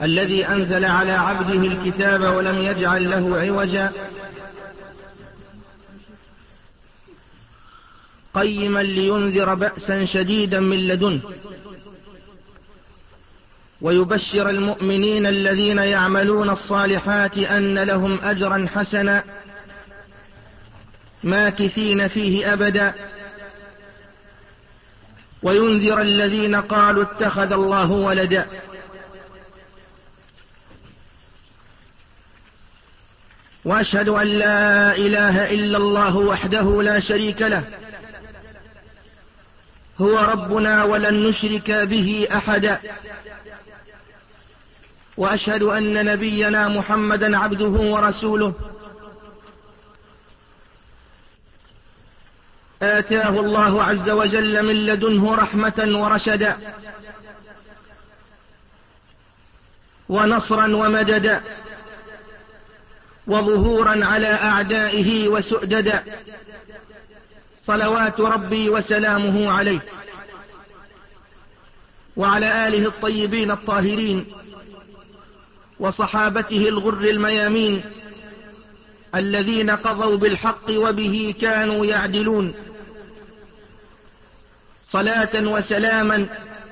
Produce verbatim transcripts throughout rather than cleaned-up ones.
الذي أنزل على عبده الكتاب ولم يجعل له عوجا قيما لينذر بأسا شديدا من لدنه ويبشر المؤمنين الذين يعملون الصالحات أن لهم أجرا حسنا ماكثين فيه أبدا وينذر الذين قالوا اتخذ الله ولدا وأشهد أن لا إله إلا الله وحده لا شريك له هو ربنا ولن نشرك به أحدا وأشهد أن نبينا محمدا عبده ورسوله آتاه الله عز وجل من لدنه رحمة ورشدا ونصرا ومددا وظهورا على أعدائه وسؤددا صلوات ربي وسلامه عليه وعلى آله الطيبين الطاهرين وصحابته الغر الميامين الذين قضوا بالحق وبه كانوا يعدلون صلاة وسلاما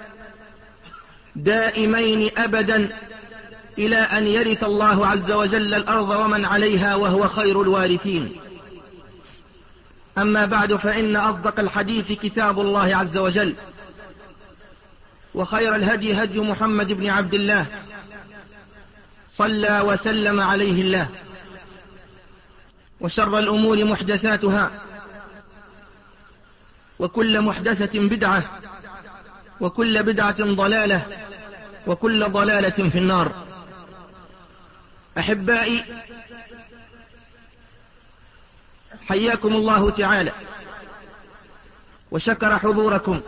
دائمين أبدا إلى أن يرث الله عز وجل الأرض ومن عليها وهو خير الوارثين. أما بعد، فإن أصدق الحديث كتاب الله عز وجل، وخير الهدي هدي محمد بن عبد الله صلى وسلم عليه الله، وشر الأمور محدثاتها، وكل محدثة بدعة، وكل بدعة ضلالة، وكل ضلالة في النار. أحبائي، حياكم الله تعالى وشكر حضوركم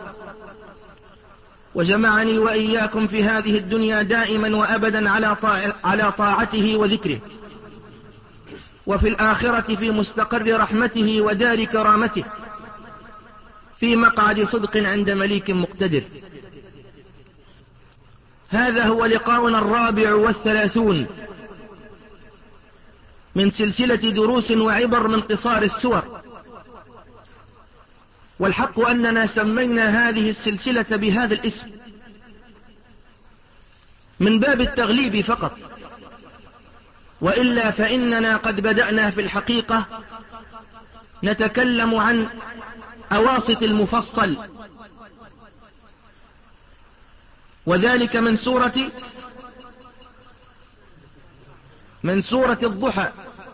وجمعني وإياكم في هذه الدنيا دائما وأبدا على طاع على طاعته وذكره، وفي الآخرة في مستقر رحمته ودار كرامته، في مقعد صدق عند مليك مقتدر. هذا هو لقاؤنا الرابع والثلاثون من سلسلة دروس وعبر من قصار السور، والحق أننا سمينا هذه السلسلة بهذا الاسم من باب التغليب فقط، وإلا فإننا قد بدأنا في الحقيقة نتكلم عن أواسط المفصل، وذلك من سورة من سورة الضحى.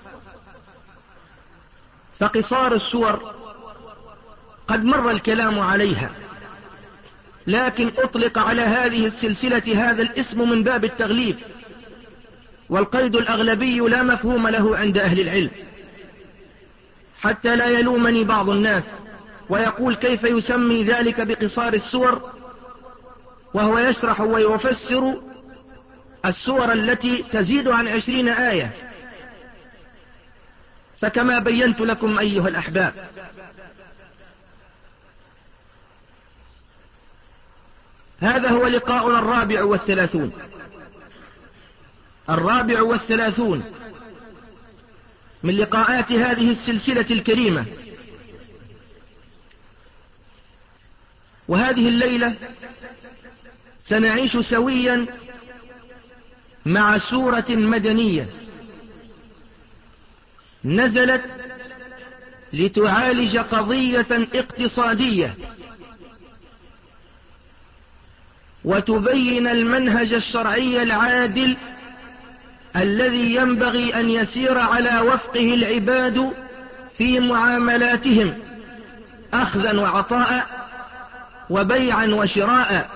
فقصار السور قد مر الكلام عليها، لكن أطلق على هذه السلسلة هذا الاسم من باب التغليب، والقيد الأغلبي لا مفهوم له عند أهل العلم، حتى لا يلومني بعض الناس ويقول كيف يسمي ذلك بقصار السور وهو يشرح ويفسر السور التي تزيد عن عشرين آية. فكما بينت لكم أيها الأحباب، هذا هو لقاؤنا الرابع والثلاثون الرابع والثلاثون من لقاءات هذه السلسلة الكريمة. وهذه الليلة سنعيش سويا مع سورة مدنية نزلت لتعالج قضية اقتصادية وتبين المنهج الشرعي العادل الذي ينبغي أن يسير على وفقه العباد في معاملاتهم أخذا وعطاء وبيعا وشراء.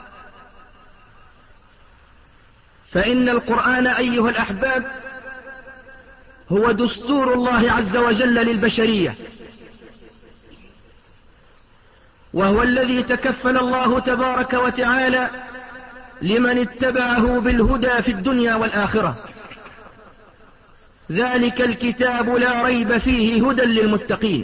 فإن القرآن أيها الأحباب هو دستور الله عز وجل للبشرية، وهو الذي تكفل الله تبارك وتعالى لمن اتبعه بالهدى في الدنيا والآخرة. ذلك الكتاب لا ريب فيه هدى للمتقين.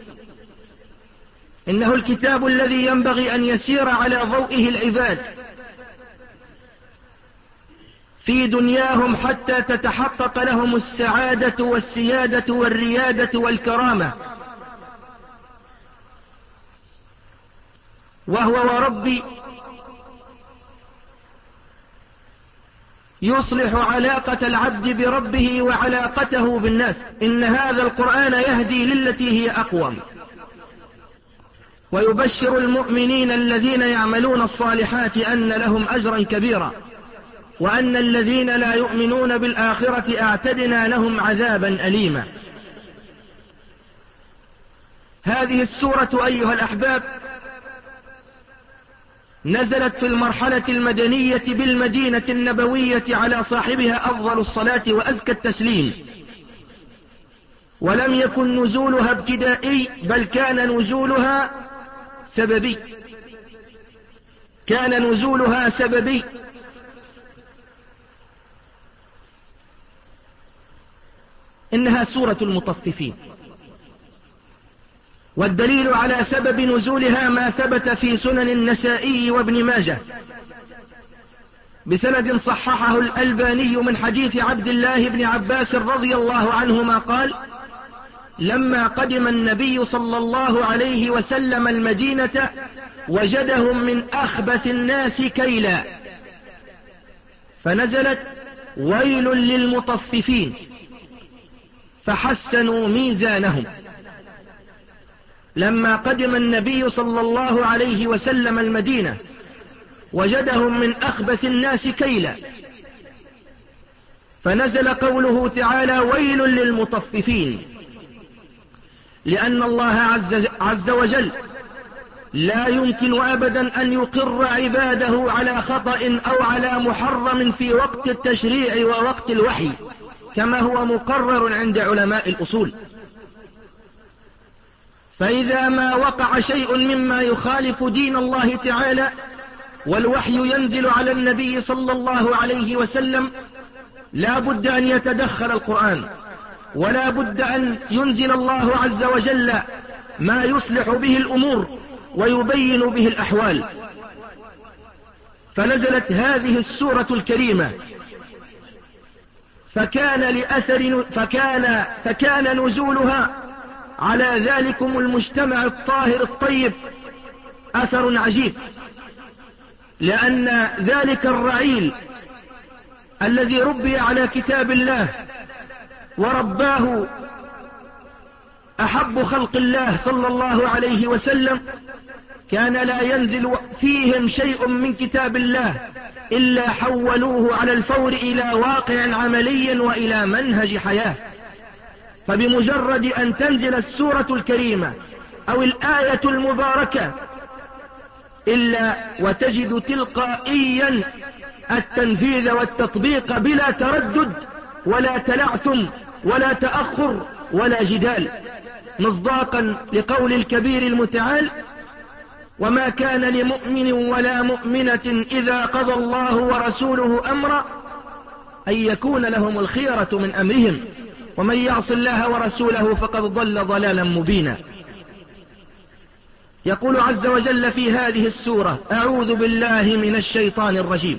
إنه الكتاب الذي ينبغي أن يسير على ضوئه العباد في دنياهم حتى تتحقق لهم السعادة والسيادة والريادة والكرامة. وهو وربي يصلح علاقة العبد بربه وعلاقته بالناس. إن هذا القرآن يهدي للتي هي أقوم، ويبشر المؤمنين الذين يعملون الصالحات أن لهم أجرا كبيرا، وأن الذين لا يؤمنون بالآخرة أعتدنا لهم عذابا أليما. هذه السورة أيها الأحباب نزلت في المرحلة المدنية بالمدينة النبوية على صاحبها أفضل الصلاة وأزكى التسليم، ولم يكن نزولها ابتدائي، بل كان نزولها سببي كان نزولها سببي إنها سورة المطففين، والدليل على سبب نزولها ما ثبت في سنن النسائي وابن ماجه بسند صححه الألباني من حديث عبد الله بن عباس رضي الله عنهما قال: لما قدم النبي صلى الله عليه وسلم المدينة وجدهم من أخبث الناس كيلا، فنزلت: ويل للمطففين، فحسنوا ميزانهم. لما قدم النبي صلى الله عليه وسلم المدينة وجدهم من أخبث الناس كيلا، فنزل قوله تعالى: ويل للمطففين، لأن الله عز, عز وجل لا يمكن أبدا أن يقر عباده على خطأ أو على محرم في وقت التشريع ووقت الوحي، كما هو مقرر عند علماء الأصول. فإذا ما وقع شيء مما يخالف دين الله تعالى والوحي ينزل على النبي صلى الله عليه وسلم، لا بد أن يتدخل القرآن، ولا بد أن ينزل الله عز وجل ما يصلح به الأمور ويبين به الأحوال. فنزلت هذه السورة الكريمة، فكان لأثر فكان فكان نزولها على ذلكم المجتمع الطاهر الطيب أثر عجيب، لأن ذلك الرعيل الذي ربي على كتاب الله ورباه أحب خلق الله صلى الله عليه وسلم، كان لا ينزل فيهم شيء من كتاب الله إلا حولوه على الفور إلى واقع عملي وإلى منهج حياة. فبمجرد أن تنزل السورة الكريمة أو الآية المباركة إلا وتجد تلقائيا التنفيذ والتطبيق بلا تردد ولا تلعثم ولا تأخر ولا جدال، مصداقا لقول الكبير المتعال: وما كان لمؤمن ولا مؤمنة إذا قضى الله ورسوله أمرا أن يكون لهم الخيرة من أمرهم ومن يعص الله ورسوله فقد ضل ضلالا مبينا. يقول عز وجل في هذه السورة: أعوذ بالله من الشيطان الرجيم،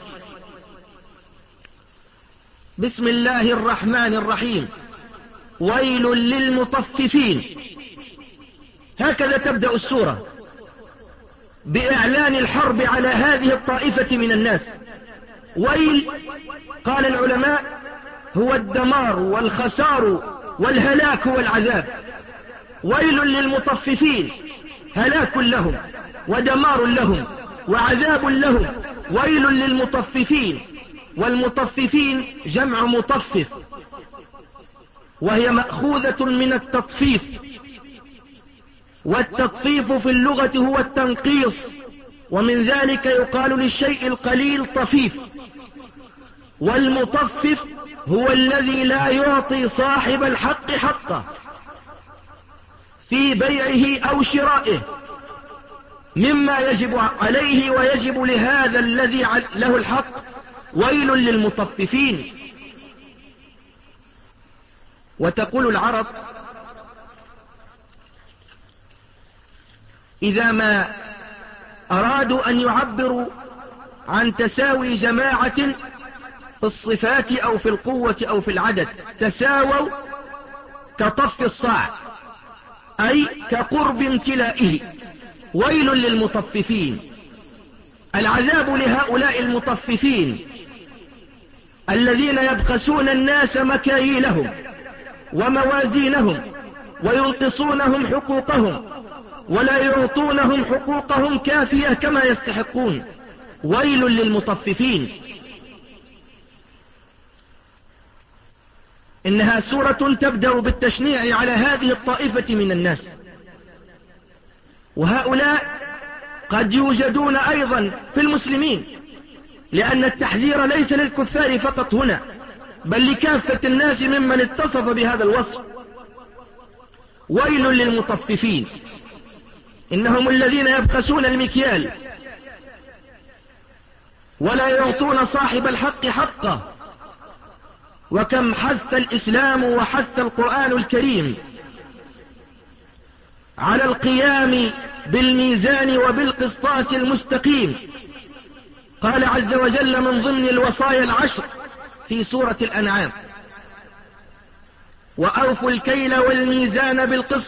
بسم الله الرحمن الرحيم، ويل للمطففين. هكذا تبدأ السورة، بإعلان الحرب على هذه الطائفة من الناس. ويل، قال العلماء، هو الدمار والخسار والهلاك والعذاب. ويل للمطففين، هلاك لهم ودمار لهم وعذاب لهم. ويل للمطففين، والمطففين جمع مطفف، وهي مأخوذة من التطفيف، والتطفيف في اللغة هو التنقيص، ومن ذلك يقال للشيء القليل طفيف. والمطفف هو الذي لا يعطي صاحب الحق حقه في بيعه أو شرائه مما يجب عليه ويجب لهذا الذي له الحق. ويل للمطففين. وتقول العرب: إذا ما أرادوا أن يعبروا عن تساوي جماعة في الصفات أو في القوة أو في العدد تساووا كطف الصاع، أي كقرب امتلائه. ويل للمطففين. العذاب لهؤلاء المطففين الذين يبخسون الناس مكاييلهم وموازينهم وينقصونهم حقوقهم ولا يعطونهم حقوقهم كافية كما يستحقون. ويل للمطففين. إنها سورة تبدأ بالتشنيع على هذه الطائفة من الناس، وهؤلاء قد يوجدون أيضا في المسلمين، لأن التحذير ليس للكفار فقط هنا، بل لكافة الناس ممن اتصف بهذا الوصف. ويل للمطففين. إنهم الذين يبخسون المكيال ولا يعطون صاحب الحق حقه. وكم حث الإسلام وحث القرآن الكريم على القيام بالميزان وبالقسطاس المستقيم. قال عز وجل من ضمن الوصايا العشر في سورة الأنعام: وأوفوا الكيل والميزان بالقسط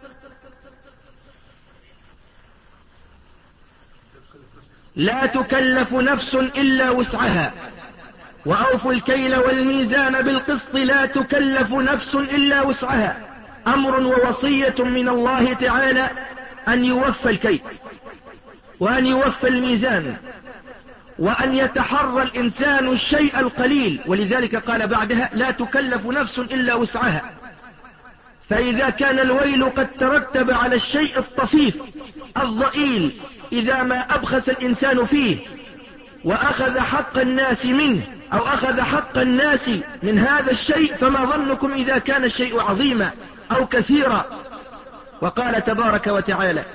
لا تكلف نفس إلا وسعها. وأوفوا الكيل والميزان بالقسط لا تكلف نفس إلا وسعها. أمر ووصية من الله تعالى أن يوفى الكيل وأن يوفى الميزان وأن يتحرى الإنسان الشيء القليل، ولذلك قال بعدها لا تكلف نفس إلا وسعها. فإذا كان الويل قد ترتب على الشيء الطفيف الضئيل إذا ما أبخس الإنسان فيه وأخذ حق الناس منه أو أخذ حق الناس من هذا الشيء، فما ظنكم إذا كان الشيء عظيما أو كثيرا. وقال تبارك وتعالى: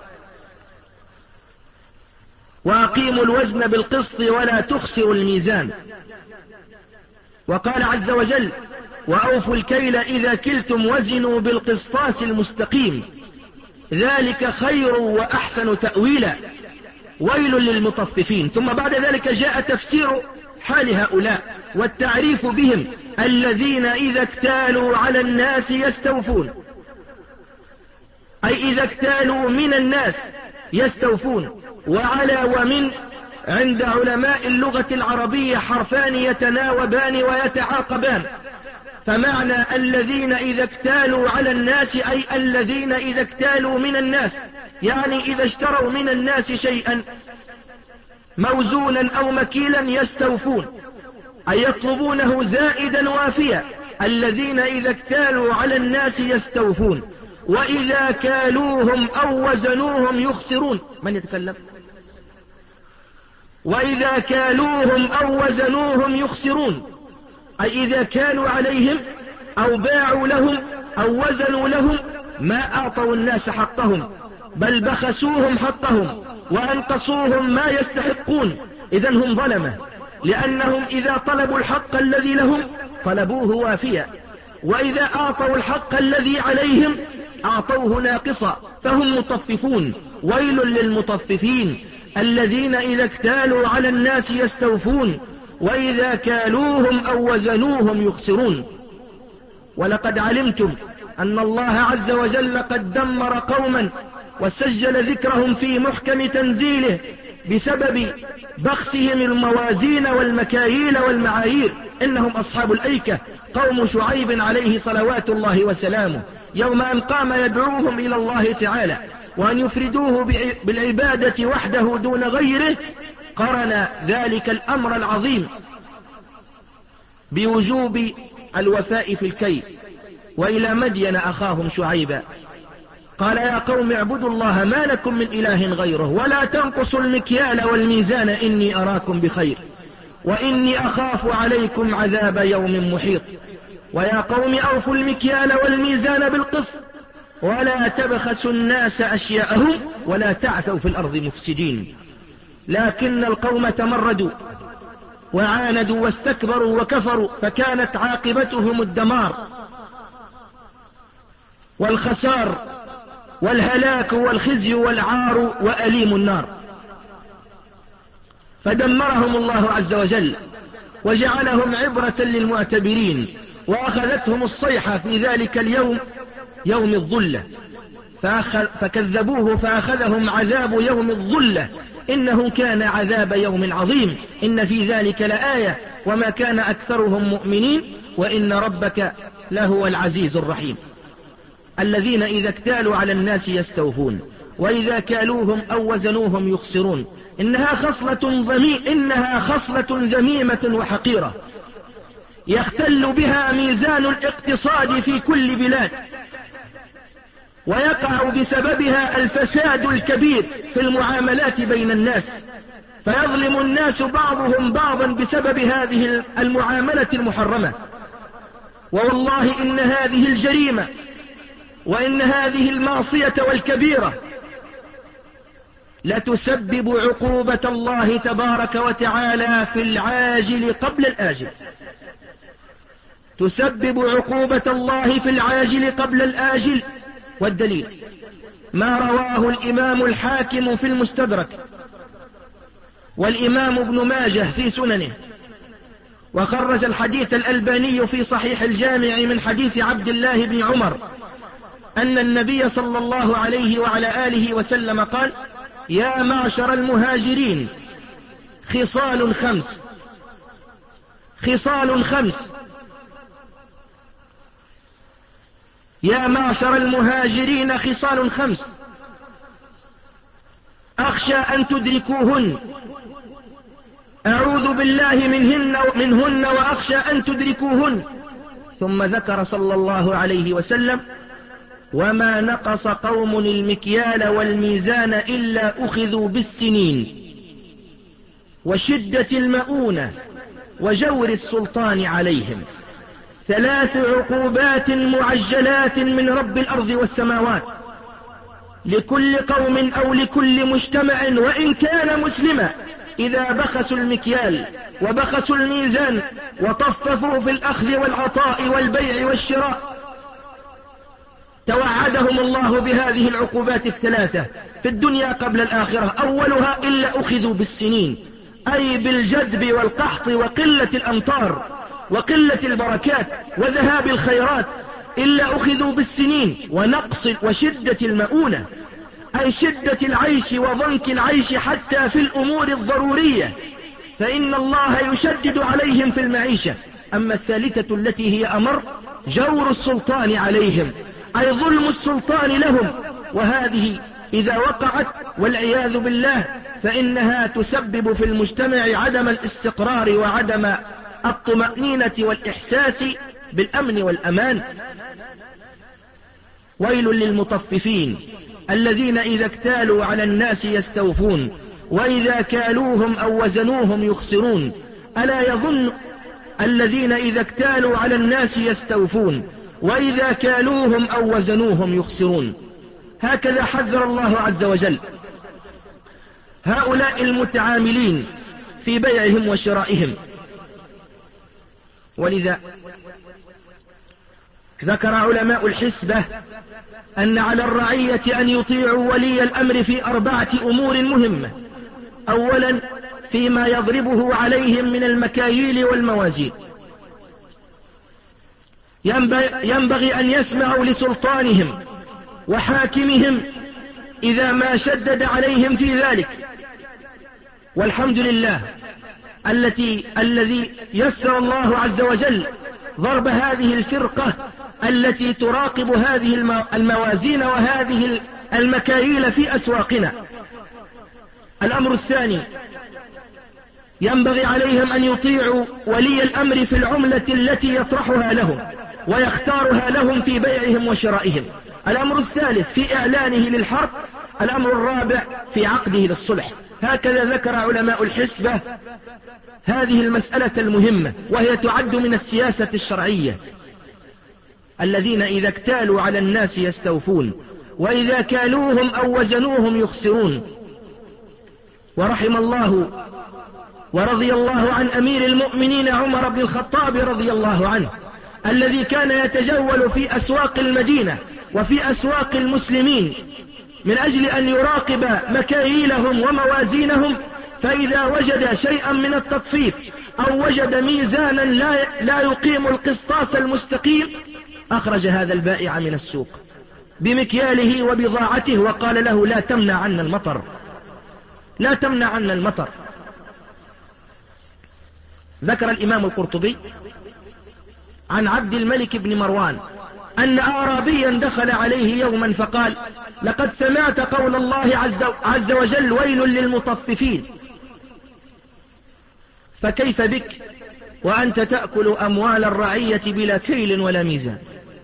وأقيموا الوزن بالقسط ولا تخسروا الميزان. وقال عز وجل: وأوفوا الكيل إذا كلتم وزنوا بالقسطاس المستقيم ذلك خير وأحسن تأويلا. ويل للمطففين. ثم بعد ذلك جاء تفسير حال هؤلاء والتعريف بهم: الذين إذا اكتالوا على الناس يستوفون، أي إذا اكتالوا من الناس يستوفون. وعلى ومن عند علماء اللغة العربية حرفان يتناوبان ويتعاقبان، فمعنى الذين إذا اكتالوا على الناس أي الذين إذا اكتالوا من الناس، يعني إذا اشتروا من الناس شيئا موزونا أو مكيلا يستوفون، أي يطلبونه زائدا وافيا. الذين إذا اكتالوا على الناس يستوفون وإذا كالوهم أو وزنوهم يخسرون. من يتكلم؟ وإذا كالوهم أو وزنوهم يخسرون، أي إذا كالوا عليهم أو باعوا لهم أو وزنوا لهم ما أعطوا الناس حقهم، بل بخسوهم حقهم وأنقصوهم ما يستحقون. إذن هم ظلمة، لأنهم إذا طلبوا الحق الذي لهم طلبوه وافيا، وإذا أعطوا الحق الذي عليهم أعطوه ناقصا، فهم مطففون. ويل للمطففين الذين إذا اكتالوا على الناس يستوفون وإذا كالوهم أو وزنوهم يخسرون. ولقد علمتم أن الله عز وجل قد دمر قوما وسجل ذكرهم في محكم تنزيله بسبب بخسهم الموازين والمكاييل والمعايير. إنهم أصحاب الأيكة قوم شعيب عليه صلوات الله وسلامه، يوم أن قام يدعوهم إلى الله تعالى وأن يفردوه بالعبادة وحده دون غيره، قرن ذلك الأمر العظيم بوجوب الوفاء في الكيل. وإلى مدين أخاهم شعيبا قال يا قوم اعبدوا الله ما لكم من إله غيره ولا تنقصوا المكيال والميزان إني أراكم بخير وإني أخاف عليكم عذاب يوم محيط. ويا قوم أوفوا المكيال والميزان بالقسط ولا تبخسوا الناس أشياءهم ولا تعثوا في الأرض مفسدين. لكن القوم تمردوا وعاندوا واستكبروا وكفروا فكانت عاقبتهم الدمار والخسار والهلاك والخزي والعار وأليم النار. فدمرهم الله عز وجل وجعلهم عبرة للمعتبرين، وأخذتهم الصيحة في ذلك اليوم يوم الظلة فكذبوه فأخذهم عذاب يوم الظلة، إنه كان عذاب يوم عظيم، إن في ذلك لآية وما كان أكثرهم مؤمنين وإن ربك لهو العزيز الرحيم. الذين إذا اكتالوا على الناس يستوفون وإذا كالوهم أو وزنوهم يخسرون. إنها خصلة ذمي إنها خصلة ذميمة وحقيرة يختل بها ميزان الاقتصاد في كل بلاد، ويقع بسببها الفساد الكبير في المعاملات بين الناس، فيظلم الناس بعضهم بعضا بسبب هذه المعاملة المحرمة. والله إن هذه الجريمة وإن هذه المعصية والكبيرة لتسبب عقوبة الله تبارك وتعالى في العاجل قبل الآجل، تسبب عقوبة الله في العاجل قبل الآجل. والدليل ما رواه الإمام الحاكم في المستدرك والإمام ابن ماجه في سننه، وخرج الحديث الألباني في صحيح الجامع من حديث عبد الله بن عمر أن النبي صلى الله عليه وعلى آله وسلم قال: يا معشر المهاجرين خصال خمس خصال خمس يا معشر المهاجرين خصال خمس أخشى أن تدركوهن، أعوذ بالله منهن, منهن وأخشى أن تدركوهن. ثم ذكر صلى الله عليه وسلم: وما نقص قوم المكيال والميزان إلا أخذوا بالسنين وشدة المؤونة وجور السلطان عليهم، ثلاث عقوبات معجلات من رب الأرض والسماوات لكل قوم أو لكل مجتمع وإن كان مسلما إذا بخسوا المكيال وبخسوا الميزان وطففوا في الأخذ والعطاء والبيع والشراء. توعدهم الله بهذه العقوبات الثلاثة في الدنيا قبل الآخرة. أولها إلا أخذوا بالسنين، أي بالجدب والقحط وقلة الأمطار وقلة البركات وذهاب الخيرات، إلا أخذوا بالسنين ونقص وشدة المؤونة، أي شدة العيش وضنك العيش حتى في الأمور الضرورية، فإن الله يشدد عليهم في المعيشة. أما الثالثة التي هي أمر، جور السلطان عليهم، أي ظلم السلطان لهم، وهذه إذا وقعت والعياذ بالله فإنها تسبب في المجتمع عدم الاستقرار وعدم الطمأنينة والإحساس بالأمن والأمان. ويل للمطففين الذين إذا اكتالوا على الناس يستوفون وإذا كالوهم أو وزنوهم يخسرون. ألا يظن الذين إذا اكتالوا على الناس يستوفون وإذا كالوهم أو وزنوهم يخسرون. هكذا حذر الله عز وجل هؤلاء المتعاملين في بيعهم وشرائهم. ولذا ذكر علماء الحسبة أن على الرعية أن يطيعوا ولي الأمر في أربعة أمور مهمة. أولا فيما يضربه عليهم من المكاييل والموازين، ينبغي أن يسمعوا لسلطانهم وحاكمهم إذا ما شدد عليهم في ذلك. والحمد لله التي الذي يسر الله عز وجل ضرب هذه الفرقة التي تراقب هذه الموازين وهذه المكاييل في أسواقنا. الأمر الثاني ينبغي عليهم أن يطيعوا ولي الأمر في العملة التي يطرحها لهم ويختارها لهم في بيعهم وشرائهم. الأمر الثالث في إعلانه للحرب. الأمر الرابع في عقده للصلح. هكذا ذكر علماء الحسبة هذه المسألة المهمة، وهي تعد من السياسة الشرعية. الذين إذا اكتالوا على الناس يستوفون وإذا كالوهم أو وزنوهم يخسرون. ورحم الله ورضي الله عن أمير المؤمنين عمر بن الخطاب رضي الله عنه، الذي كان يتجول في أسواق المدينة وفي أسواق المسلمين من أجل أن يراقب مكاييلهم وموازينهم فإذا وجد شيئا من التطفيف أو وجد ميزانا لا, لا يقيم القسطاس المستقيم أخرج هذا البائع من السوق بمكياله وبضاعته وقال له لا تمنع عنا المطر، لا تمنع عنا المطر. ذكر الإمام القرطبي عن عبد الملك بن مروان أن أعرابيا دخل عليه يوما فقال لقد سمعت قول الله عز, عز وجل ويل للمطففين، فكيف بك وأنت تأكل أموال الرعية بلا كيل ولا ميزان؟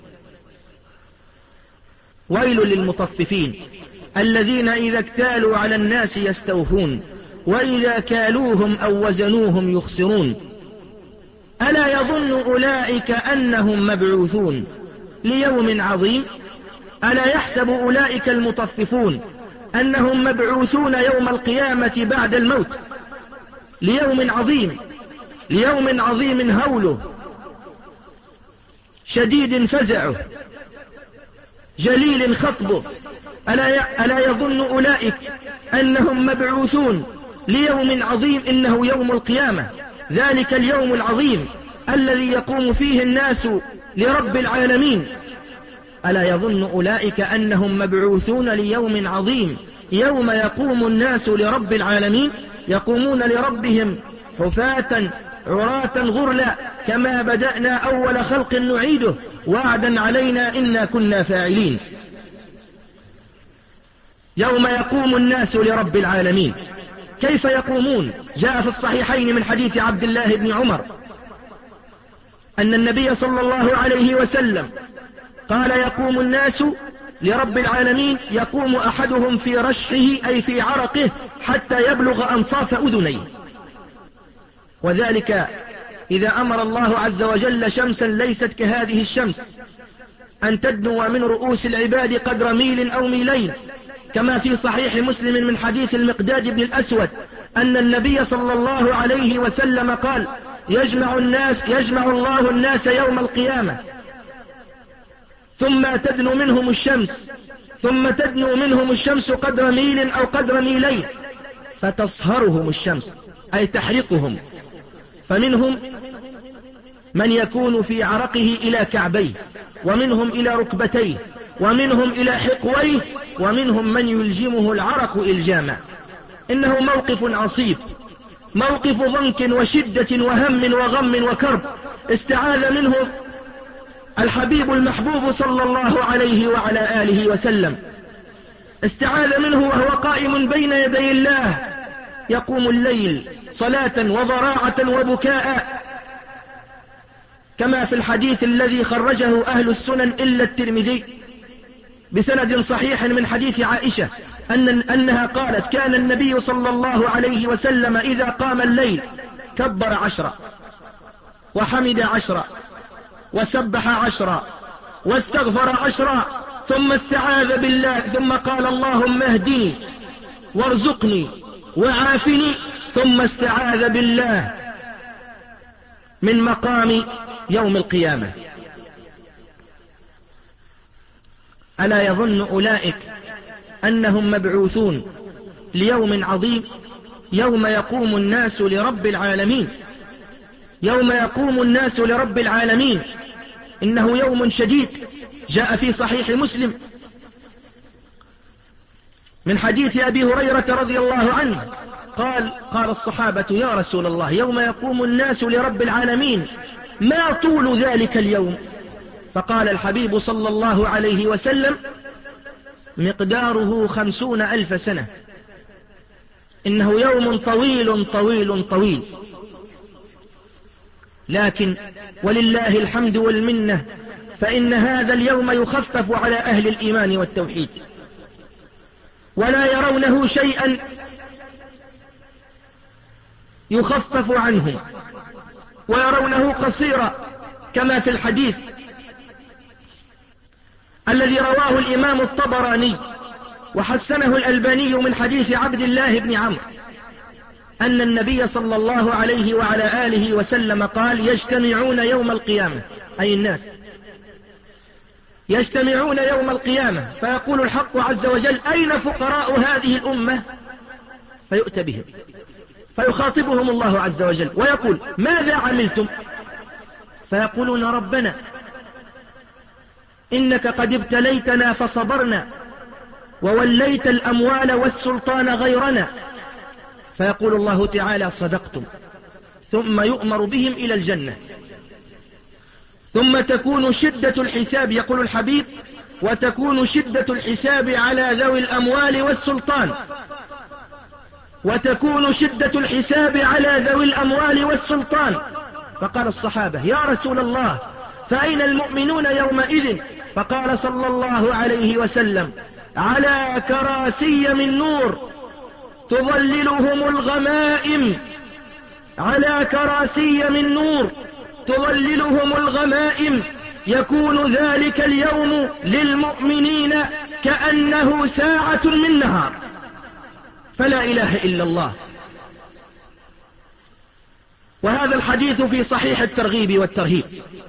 ويل للمطففين الذين إذا اكتالوا على الناس يستوفون وإذا كالوهم أو وزنوهم يخسرون. ألا يظن أولئك أنهم مبعوثون ليوم عظيم؟ ألا يحسب أولئك المطففون أنهم مبعوثون يوم القيامة بعد الموت ليوم عظيم، ليوم عظيم هوله شديد فزعه جليل خطبه. ألا, ألا يظن أولئك أنهم مبعوثون ليوم عظيم؟ إنه يوم القيامة، ذلك اليوم العظيم الذي يقوم فيه الناس لرب العالمين. ألا يظن أولئك أنهم مبعوثون ليوم عظيم يوم يقوم الناس لرب العالمين، يقومون لربهم حفاة عراة غرلا كما بدأنا أول خلق نعيده وعدا علينا إنا كنا فاعلين. يوم يقوم الناس لرب العالمين. كيف يقومون؟ جاء في الصحيحين من حديث عبد الله بن عمر أن النبي صلى الله عليه وسلم قال يقوم الناس لرب العالمين يقوم أحدهم في رشحه أي في عرقه حتى يبلغ أنصاف أذنيه، وذلك إذا أمر الله عز وجل شمسا ليست كهذه الشمس أن تدنو من رؤوس العباد قدر ميل أو ميلين، كما في صحيح مسلم من حديث المقداد بن الأسود أن النبي صلى الله عليه وسلم قال يجمع الناس يجمع الله الناس يوم القيامة ثم تدنو منهم الشمس ثم تدنو منهم الشمس قدر ميل أو قدر ميلين فتصهرهم الشمس أي تحرقهم، فمنهم من يكون في عرقه إلى كعبيه ومنهم إلى ركبتيه ومنهم إلى حقويه ومنهم من يلجمه العرق إلجاما. إنه موقف عصيب، موقف ضنك وشدة وهم وغم وكرب استعاذ منه الحبيب المحبوب صلى الله عليه وعلى آله وسلم، استعاذ منه وهو قائم بين يدي الله يقوم الليل صلاة وضراعة وبكاء، كما في الحديث الذي خرجه أهل السنن إلا الترمذي بسند صحيح من حديث عائشة أن أنها قالت كان النبي صلى الله عليه وسلم إذا قام الليل كبر عشرا وحمد عشرا وسبح عشرا واستغفر عشرا ثم استعاذ بالله ثم قال اللهم اهدني وارزقني وعافني ثم استعاذ بالله من مقام يوم القيامة. ألا يظن أولئك أنهم مبعوثون ليوم عظيم يوم يقوم الناس لرب العالمين، يوم يقوم الناس لرب العالمين. إنه يوم شديد. جاء في صحيح مسلم من حديث أبي هريرة رضي الله عنه قال قال الصحابة يا رسول الله يوم يقوم الناس لرب العالمين ما طول ذلك اليوم؟ فقال الحبيب صلى الله عليه وسلم مقداره خمسون ألف سنة. إنه يوم طويل طويل طويل، لكن ولله الحمد والمنة فإن هذا اليوم يخفف على أهل الإيمان والتوحيد ولا يرونه شيئا يخفف عنهم ويرونه قصيرا، كما في الحديث الذي رواه الإمام الطبراني وحسنه الألباني من حديث عبد الله بن عمرو أن النبي صلى الله عليه وعلى آله وسلم قال يجتمعون يوم القيامة أي الناس يجتمعون يوم القيامة فيقول الحق عز وجل أين فقراء هذه الأمة؟ فيؤتى بهم فيخاطبهم الله عز وجل ويقول ماذا عملتم؟ فيقولون ربنا إنك قد ابتليتنا فصبرنا ووليت الأموال والسلطان غيرنا. فيقول الله تعالى صدقتم، ثم يؤمر بهم إلى الجنة. ثم تكون شدة الحساب، يقول الحبيب، وتكون شدة الحساب على ذوي الأموال والسلطان، وتكون شدة الحساب على ذوي الأموال والسلطان. فقال الصحابة يا رسول الله فأين المؤمنون يومئذ؟ فقال صلى الله عليه وسلم على كراسي من نور تظللهم الغمائم، على كراسي من نور تظللهم الغمائم، يكون ذلك اليوم للمؤمنين كأنه ساعة من نهار. فلا إله إلا الله. وهذا الحديث في صحيح الترغيب والترهيب.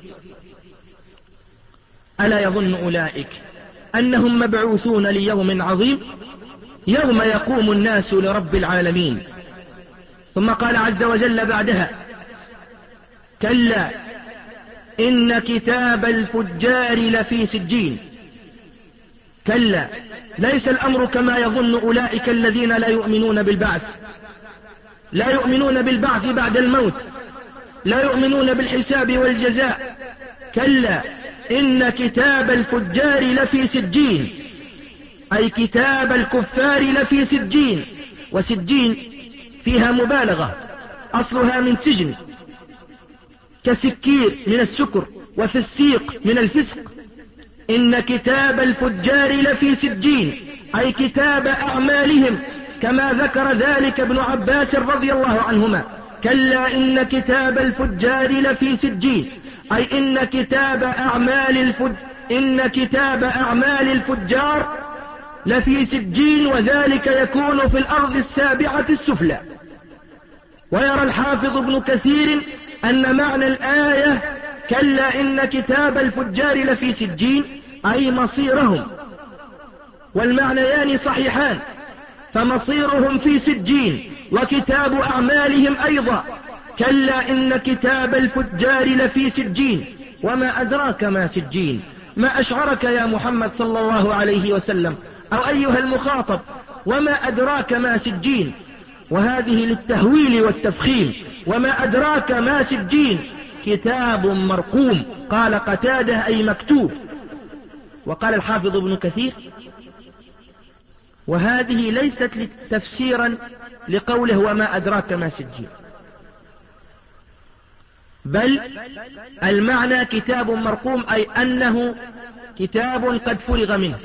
ألا يظن أولئك أنهم مبعوثون ليوم عظيم يوم يقوم الناس لرب العالمين؟ ثم قال عز وجل بعدها كلا إن كتاب الفجار لفي سجين. كلا، ليس الأمر كما يظن أولئك الذين لا يؤمنون بالبعث، لا يؤمنون بالبعث بعد الموت، لا يؤمنون بالحساب والجزاء. كلا إن كتاب الفجار لفي سجين، أي كتاب الكفار لفي سجين. وسجين فيها مبالغة، أصلها من سجن، كسكير من السكر، وفي السيق من الفسق. إن كتاب الفجار لفي سجين، أي كتاب أعمالهم، كما ذكر ذلك ابن عباس رضي الله عنهما. كلا إن كتاب الفجار لفي سجين، أي إن كتاب أعمال الفج إن كتاب أعمال الفجار لفي سجين، وذلك يكون في الأرض السابعة السفلى. ويرى الحافظ ابن كثير أن معنى الآية كلا إن كتاب الفجار لفي سجين أي مصيرهم، والمعنيان صحيحان، فمصيرهم في سجين وكتاب أعمالهم أيضا. كلا إن كتاب الفجار لفي سجين. وما أدراك ما سجين؟ ما أشعرك يا محمد صلى الله عليه وسلم أو أيها المخاطب، وما أدراك ما سجين؟ وهذه للتهويل والتفخيم. وما أدراك ما سجين؟ كتاب مرقوم. قال قتادة أي مكتوب. وقال الحافظ ابن كثير وهذه ليست تفسيرا لقوله وما أدراك ما سجين، بل المعنى كتاب مرقوم، أي أنه كتاب قد فرغ منه،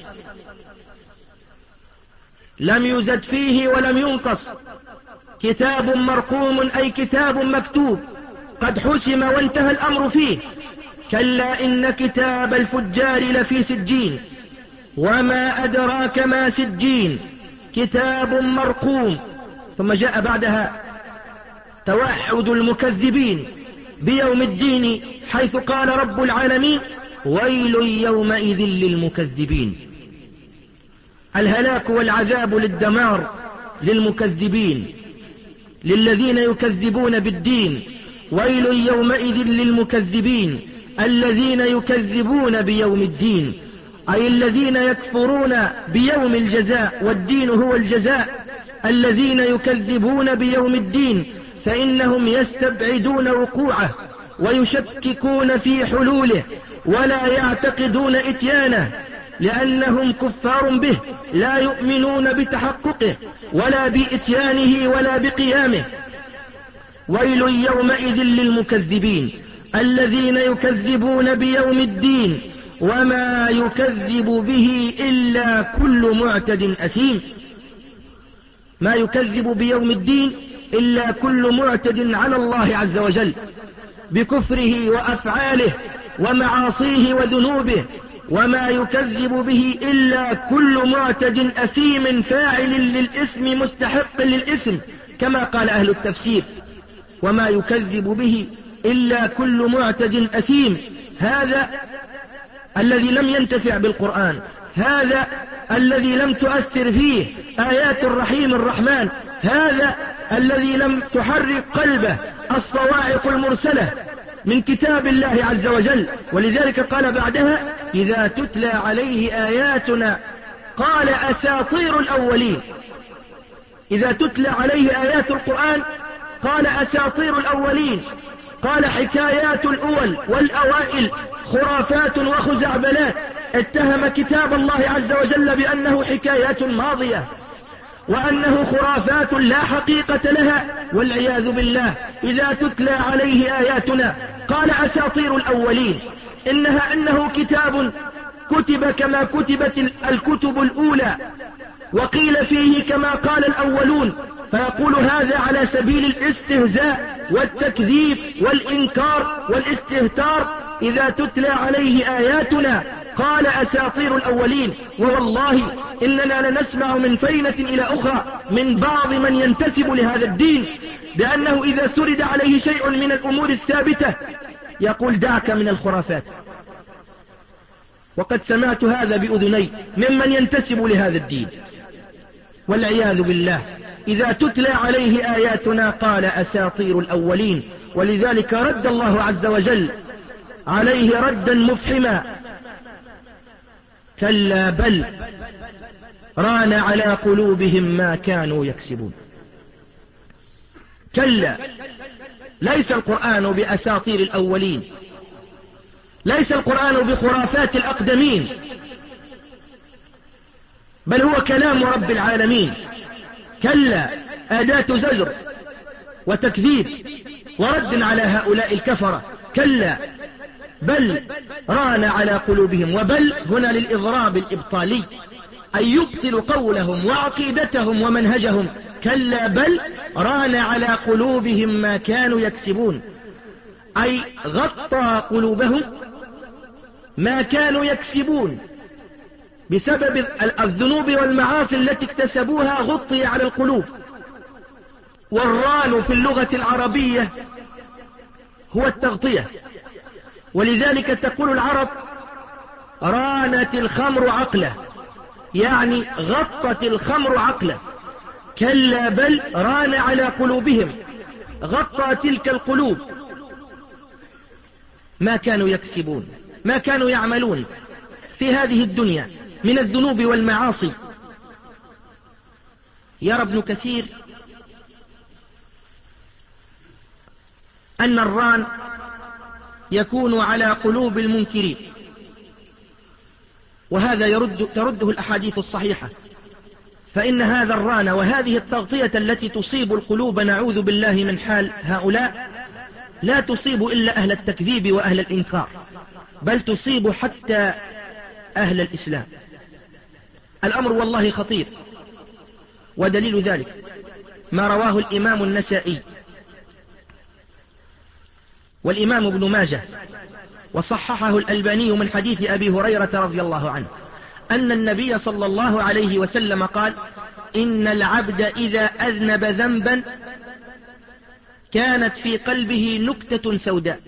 لم يزد فيه ولم ينقص. كتاب مرقوم أي كتاب مكتوب قد حسم وانتهى الأمر فيه. كلا إن كتاب الفجار لفي سجين. وما أدراك ما سجين؟ كتاب مرقوم. ثم جاء بعدها توعد المكذبين بيوم الدين، حيث قال رب العالمين ويل يومئذ للمكذبين. الهلاك والعذاب للدمار للمكذبين، للذين يكذبون بالدين. ويل يومئذ للمكذبين الذين يكذبون بيوم الدين، أي الذين يكفرون بيوم الجزاء، والدين هو الجزاء. الذين يكذبون بيوم الدين فإنهم يستبعدون وقوعه ويشككون في حلوله ولا يعتقدون إتيانه، لأنهم كفار به لا يؤمنون بتحققه ولا بإتيانه ولا بقيامه. ويل يومئذ للمكذبين الذين يكذبون بيوم الدين وما يكذب به إلا كل معتد أثيم. ما يكذب بيوم الدين إلا كل معتد على الله عز وجل بكفره وأفعاله ومعاصيه وذنوبه. وما يكذب به إلا كل معتد أثيم فاعل للإثم مستحق للإثم، كما قال أهل التفسير. وما يكذب به إلا كل معتد أثيم، هذا الذي لم ينتفع بالقرآن، هذا الذي لم تؤثر فيه آيات الرحيم الرحمن، هذا الذي لم تحرك قلبه الصواعق المرسلة من كتاب الله عز وجل. ولذلك قال بعدها: إذا تتلى عليه آياتنا قال أساطير الأولين. إذا تتلى عليه آيات القرآن قال أساطير الأولين، قال حكايات الأول والأوائل، خرافات وخزعبلات. اتهم كتاب الله عز وجل بأنه حكايات ماضية، وأنه خرافات لا حقيقة لها، والعياذ بالله. إذا تتلى عليه آياتنا قال أساطير الأولين، إنها إنه كتاب كتب كما كتبت الكتب الأولى، وقيل فيه كما قال الأولون، فيقول هذا على سبيل الاستهزاء والتكذيب والإنكار والاستهتار. إذا تتلى عليه آياتنا قال أساطير الأولين. ووالله إننا لنسمع من فينة إلى أخرى من بعض من ينتسب لهذا الدين بأنه إذا سرد عليه شيء من الأمور الثابتة يقول دعك من الخرافات. وقد سمعت هذا بأذني ممن ينتسب لهذا الدين، والعياذ بالله. إذا تتلى عليه آياتنا قال أساطير الأولين. ولذلك رد الله عز وجل عليه ردا مفحما: كلا بل ران على قلوبهم ما كانوا يكسبون. كلا، ليس القرآن بأساطير الأولين، ليس القرآن بخرافات الأقدمين، بل هو كلام رب العالمين. كلا، أداة زجر وتكذيب ورد على هؤلاء الكفرة. كلا بل ران على قلوبهم، وبل هنا للإضراب الإبطالي، أي يبطل قولهم وعقيدتهم ومنهجهم. كلا بل ران على قلوبهم ما كانوا يكسبون، أي غطى قلوبهم ما كانوا يكسبون بسبب الذنوب والمعاصي التي اكتسبوها، غطي على القلوب. والران في اللغة العربية هو التغطية، ولذلك تقول العرب: رانت الخمر عقله، يعني غطت الخمر عقله. كلا بل ران على قلوبهم، غطى تلك القلوب ما كانوا يكسبون، ما كانوا يعملون في هذه الدنيا من الذنوب والمعاصي. يرى ابن كثير أن الران يكون على قلوب المنكرين، وهذا يرد ترده الأحاديث الصحيحة، فإن هذا الران وهذه التغطية التي تصيب القلوب، نعوذ بالله من حال هؤلاء، لا تصيب إلا أهل التكذيب وأهل الإنكار، بل تصيب حتى أهل الإسلام. الأمر والله خطير، ودليل ذلك ما رواه الإمام النسائي والإمام ابن ماجه وصححه الألباني من حديث أبي هريرة رضي الله عنه أن النبي صلى الله عليه وسلم قال: إن العبد إذا أذنب ذنبا كانت في قلبه نكتة سوداء،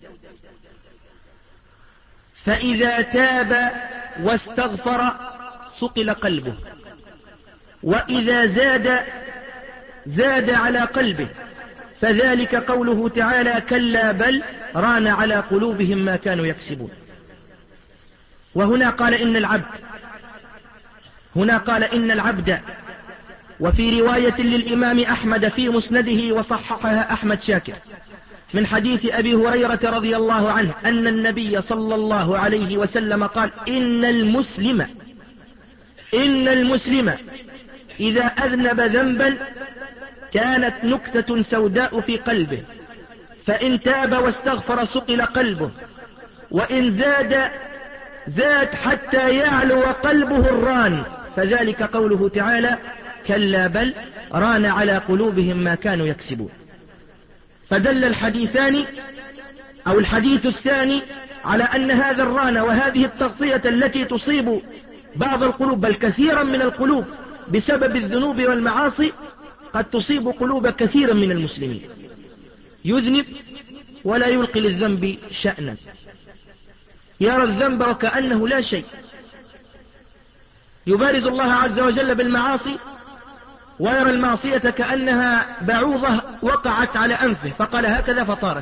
فإذا تاب واستغفر صقل قلبه، وإذا زاد زاد على قلبه، فذلك قوله تعالى: كلا بل ران على قلوبهم ما كانوا يكسبون. وهنا قال إن العبد هنا قال إن العبد وفي رواية للإمام أحمد في مسنده وصححها أحمد شاكر من حديث أبي هريرة رضي الله عنه أن النبي صلى الله عليه وسلم قال: إن المسلم إن المسلم إذا أذنب ذنبا كانت نكتة سوداء في قلبه، فإن تاب واستغفر صقل قلبه، وإن زاد زاد حتى يعلو قلبه الران، فذلك قوله تعالى: كلا بل ران على قلوبهم ما كانوا يكسبون. فدل الحديثان أو الحديث الثاني على أن هذا الران وهذه التغطية التي تصيب بعض القلوب بل كثيرا من القلوب بسبب الذنوب والمعاصي قد تصيب قلوب كثيرا من المسلمين، يذنب ولا يلقي للذنب شأنا، يرى الذنب وكأنه لا شيء، يبارز الله عز وجل بالمعاصي ويرى المعصية كأنها بعوضة وقعت على أنفه فقال هكذا فطارت،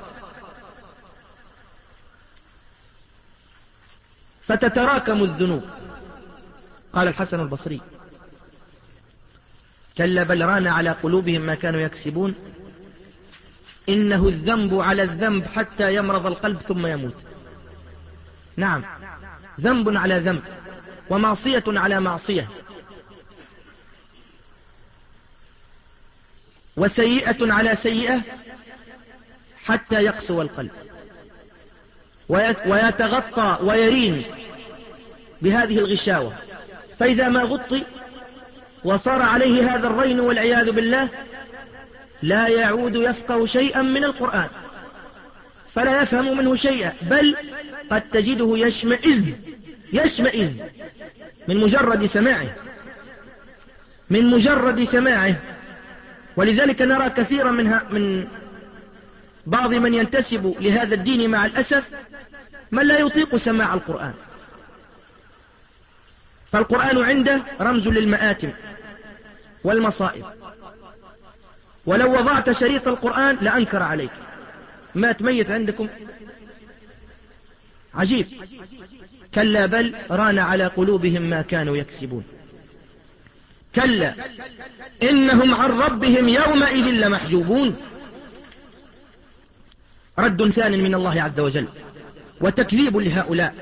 فتتراكم الذنوب. قال الحسن البصري كلا بل ران على قلوبهم ما كانوا يكسبون، إنه الذنب على الذنب حتى يمرض القلب ثم يموت. نعم، ذنب على ذنب ومعصية على معصية وسيئة على سيئة حتى يقسو القلب ويتغطى ويرين بهذه الغشاوة، فإذا ما غطي وصار عليه هذا الرين والعياذ بالله لا يعود يفقه شيئا من القرآن، فلا يفهم منه شيئا، بل قد تجده يشمئز يشمئز من مجرد سماعه من مجرد سماعه ولذلك نرى كثيرا منها من بعض من ينتسب لهذا الدين مع الأسف من لا يطيق سماع القرآن، فالقرآن عنده رمز للمآتم والمصائب، ولو وضعت شريط القرآن لأنكر عليك. مات ميت عندكم؟ عجيب. كلا بل ران على قلوبهم ما كانوا يكسبون. كلا إنهم عن ربهم يومئذ لمحجوبون. رد ثان من الله عز وجل وتكذيب لهؤلاء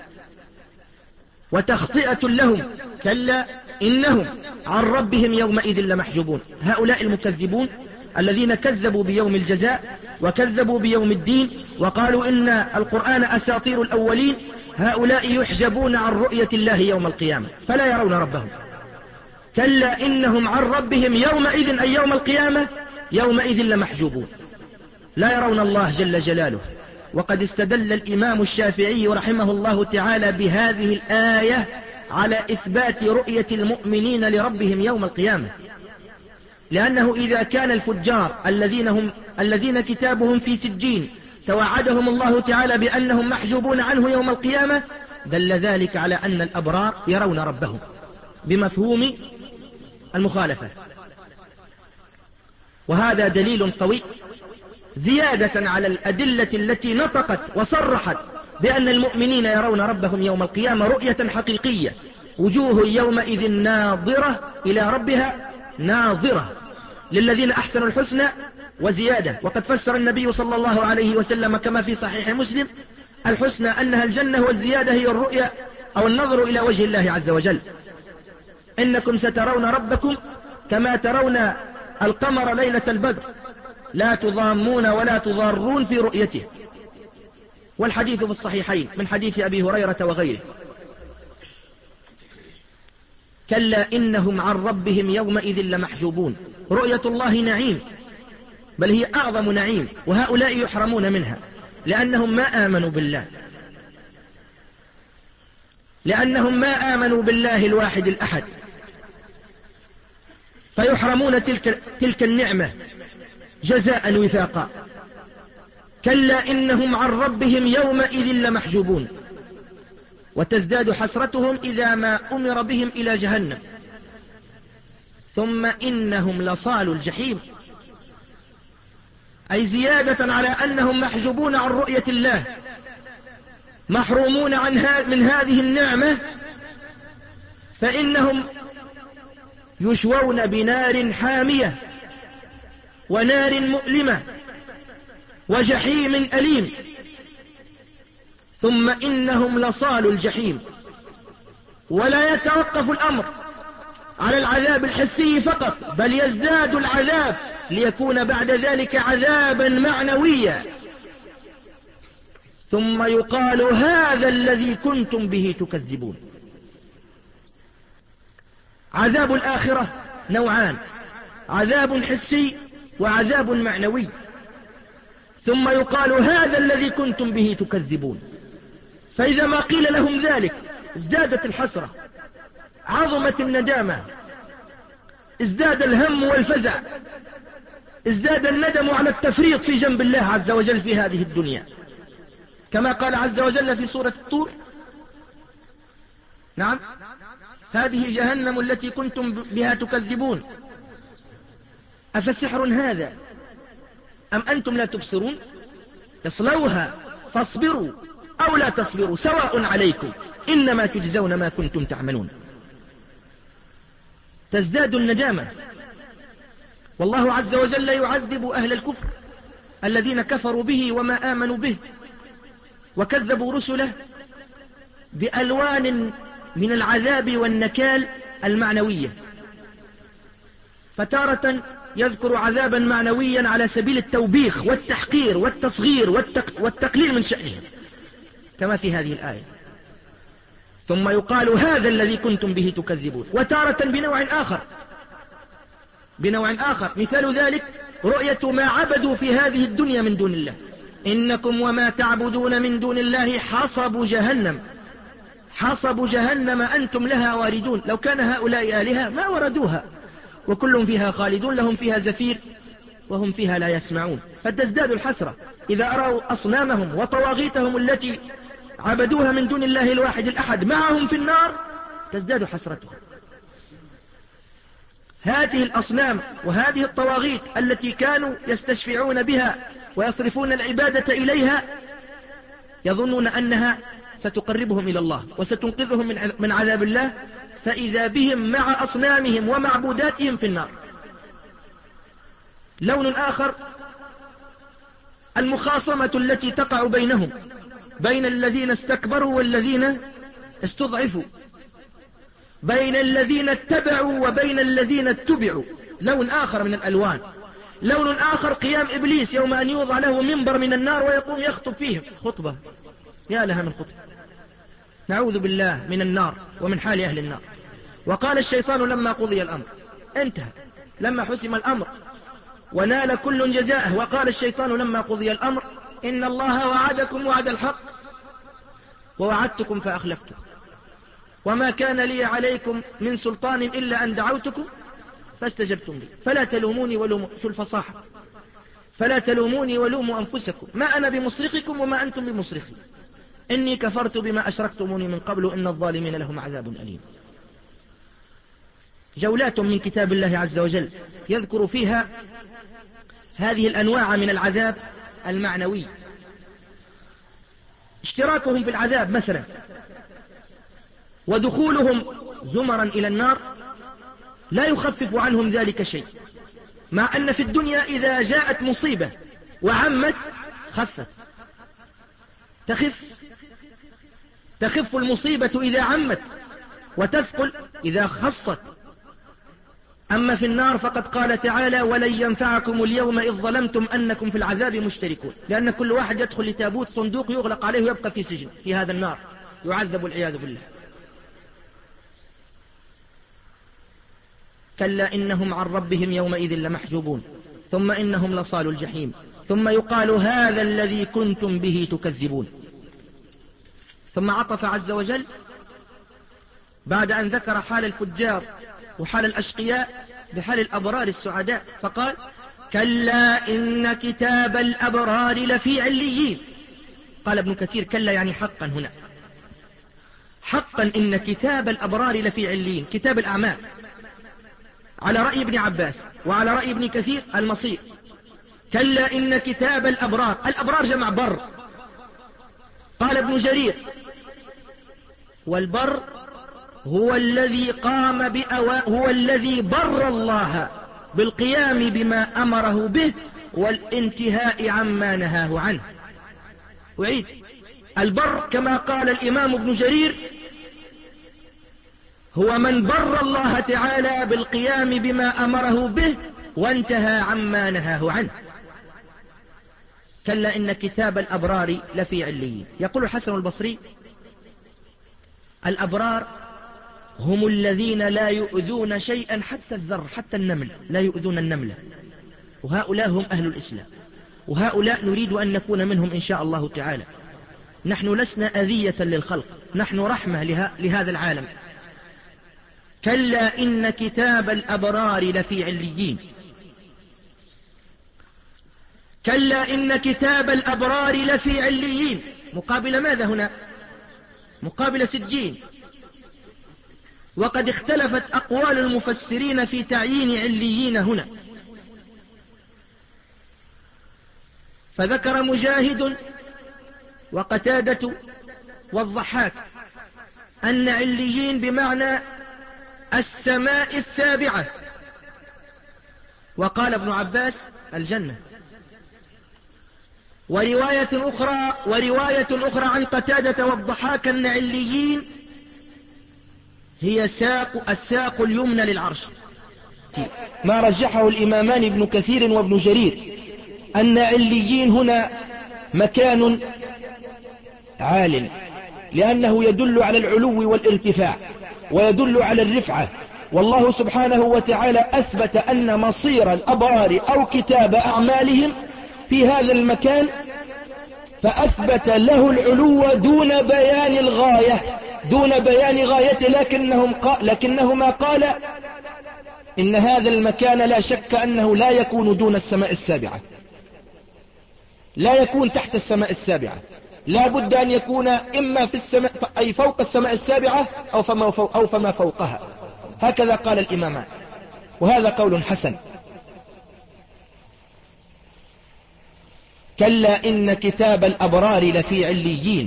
وتخطئة لهم. كلا إنهم عن ربهم يومئذ لمحجوبون. هؤلاء المكذبون الذين كذبوا بيوم الجزاء وكذبوا بيوم الدين وقالوا إن القرآن أساطير الأولين، هؤلاء يحجبون عن رؤية الله يوم القيامة فلا يرون ربهم. كلا إنهم عن ربهم يومئذ أي يوم القيامة يومئذ لمحجوبون، لا يرون الله جل جلاله. وقد استدل الإمام الشافعي رحمه الله تعالى بهذه الآية على إثبات رؤية المؤمنين لربهم يوم القيامة، لأنه إذا كان الفجار الذين هم الذين كتابهم في سجين توعدهم الله تعالى بأنهم محجوبون عنه يوم القيامة، دل ذلك على أن الأبرار يرون ربهم بمفهوم المخالفة، وهذا دليل قوي زيادة على الأدلة التي نطقت وصرحت بأن المؤمنين يرون ربهم يوم القيامة رؤية حقيقية. وجوه يومئذ ناظرة إلى ربها ناظرة، للذين أحسنوا الحسنى وزيادة. وقد فسر النبي صلى الله عليه وسلم كما في صحيح مسلم الحسنى أنها الجنة، والزيادة هي الرؤية أو النظر إلى وجه الله عز وجل. إنكم سترون ربكم كما ترون القمر ليلة البدر لا تضامون ولا تضارون في رؤيته. والحديث في الصحيحين من حديث أبي هريرة وغيره. كلا إنهم عن ربهم يومئذ لمحجوبون. رؤية الله نعيم، بل هي أعظم نعيم، وهؤلاء يحرمون منها لأنهم ما آمنوا بالله لأنهم ما آمنوا بالله الواحد الأحد، فيحرمون تلك, تلك النعمة جزاء وفاقا. كلا إنهم عن ربهم يومئذ لمحجوبون. وتزداد حسرتهم إذا ما أمر بهم إلى جهنم. ثم إنهم لصالوا الجحيم، أي زيادة على أنهم محجوبون عن رؤية الله، محرومون عن من هذه النعمة، فإنهم يشوون بنار حامية ونار مؤلمة وجحيم أليم. ثم إنهم لصالوا الجحيم. ولا يتوقف الأمر على العذاب الحسي فقط، بل يزداد العذاب ليكون بعد ذلك عذابا معنويا. ثم يقال هذا الذي كنتم به تكذبون. عذاب الآخرة نوعان: عذاب حسي وعذاب معنوي. ثم يقال هذا الذي كنتم به تكذبون. فإذا ما قيل لهم ذلك ازدادت الحسرة، عظمت الندامة، ازداد الهم والفزع، ازداد الندم على التفريط في جنب الله عز وجل في هذه الدنيا، كما قال عز وجل في سورة الطور: نعم هذه جهنم التي كنتم بها تكذبون أفسحر هذا أم أنتم لا تبصرون اصلوها فاصبروا أو لا تصبروا سواء عليكم إنما تجزون ما كنتم تعملون. تزداد النجامة، والله عز وجل يعذب أهل الكفر الذين كفروا به وما آمنوا به وكذبوا رسله بألوان من العذاب والنكال المعنوية. فتارة يذكر عذابا معنويا على سبيل التوبيخ والتحقير والتصغير والتقليل من شأنهم كما في هذه الآية، ثم يقال هذا الذي كنتم به تكذبون. وتارة بنوع آخر بنوع آخر مثال ذلك رؤية ما عبدوا في هذه الدنيا من دون الله. إنكم وما تعبدون من دون الله حصب جهنم حصب جهنم أنتم لها واردون. لو كان هؤلاء آلهة ما وردوها وكل فيها خالدون لهم فيها زفير وهم فيها لا يسمعون. فتزداد الحسرة إذا أروا أصنامهم وطواغيتهم التي عبدوها من دون الله الواحد الأحد معهم في النار تزداد حسرتهم. هذه الأصنام وهذه الطواغيت التي كانوا يستشفعون بها ويصرفون العبادة إليها يظنون أنها ستقربهم إلى الله وستنقذهم من عذاب الله، فإذا بهم مع أصنامهم ومعبوداتهم في النار. لون آخر المخاصمة التي تقع بينهم بين الذين استكبروا والذين استضعفوا، بين الذين اتبعوا وبين الذين اتبعوا. لون آخر من الألوان. لون آخر قيام إبليس يوم أن يوضع له منبر من النار ويقوم يخطب فيهم خطبة، يا لها من خطبة، نعوذ بالله من النار ومن حال أهل النار. وقال الشيطان لما قضي الأمر، انتهى لما حسم الأمر ونال كل جزاءه، وقال الشيطان لما قضي الأمر إن الله وعدكم وعد الحق ووعدتكم فأخلفتم وما كان لي عليكم من سلطان إلا أن دعوتكم فاستجبتم لي فلا تلوموني ولوموا، شو الفصاحة، فلا تلوموني ولوموا أنفسكم ما أنا بمصرخكم وما أنتم بمصرخي إني كفرت بما أشركتموني من قبل إن الظالمين لهم عذاب أليم. جولات من كتاب الله عز وجل يذكر فيها هذه الأنواع من العذاب المعنوي. اشتراكهم في العذاب مثلا ودخولهم زمرا إلى النار لا يخفف عنهم ذلك شيء، مع أن في الدنيا إذا جاءت مصيبة وعمت خفت، تخف تخف المصيبة إذا عمت وتثقل إذا خصت. أما في النار فقد قال تعالى ولن ينفعكم اليوم إذ ظلمتم أنكم في العذاب مشتركون، لأن كل واحد يدخل لتابوت صندوق يغلق عليه ويبقى في سجن في هذا النار يعذب والعياذ بالله. كلا إنهم عن ربهم يومئذ لمحجوبون ثم إنهم لصالوا الجحيم ثم يقال هذا الذي كنتم به تكذبون. ثم عطف عز وجل بعد أن ذكر حال الفجار وحال الأشقياء بحال الأبرار السعداء فقال كلا إن كتاب الأبرار لفي عليين. قال ابن كثير كلا يعني حقا هنا، حقا إن كتاب الأبرار لفي عليين، كتاب الأعمال على رأي ابن عباس وعلى رأي ابن كثير المصير. كلا إن كتاب الأبرار، الأبرار جمع بر. قال ابن جرير والبر هو الذي قام بأوا... هو الذي بر الله بالقيام بما أمره به والانتهاء عما نهاه عنه. وعيد البر كما قال الإمام ابن جرير هو من بر الله تعالى بالقيام بما أمره به وانتهى عما نهاه عنه. كلا إن كتاب الأبرار لفي عليين. يقول الحسن البصري الأبرار هم الذين لا يؤذون شيئا حتى الذر، حتى النمل لا يؤذون النملة، وهؤلاء هم أهل الإسلام، وهؤلاء نريد أن نكون منهم إن شاء الله تعالى. نحن لسنا أذية للخلق، نحن رحمة له... لهذا العالم. كلا إن كتاب الأبرار لفي عليين. كلا إن كتاب الأبرار لفي عليين مقابل ماذا هنا؟ مقابل سجين. وقد اختلفت أقوال المفسرين في تعيين عليين هنا، فذكر مجاهد وقتادة والضحاك أن عليين بمعنى السماء السابعة، وقال ابن عباس الجنة. ورواية أخرى ورواية أخرى عن قتادة والضحاك أن عليين هي ساق الساق اليمنى للعرش، ما رجحه الإمامان ابن كثير وابن جرير أن عليين هنا مكان عال، لأنه يدل على العلو والارتفاع ويدل على الرفعة، والله سبحانه وتعالى أثبت أن مصير الأبرار أو كتاب أعمالهم في هذا المكان، فأثبت له العلو دون بيان الغاية دون بيان غايته، لكنهم قال لكنهما قال إن هذا المكان لا شك أنه لا يكون دون السماء السابعة، لا يكون تحت السماء السابعة، لا بد أن يكون إما في السماء أي فوق السماء السابعة أو فما, فوق أو فما فوقها، هكذا قال الإمامان، وهذا قول حسن. كلا إن كتاب الأبرار لفي عليين.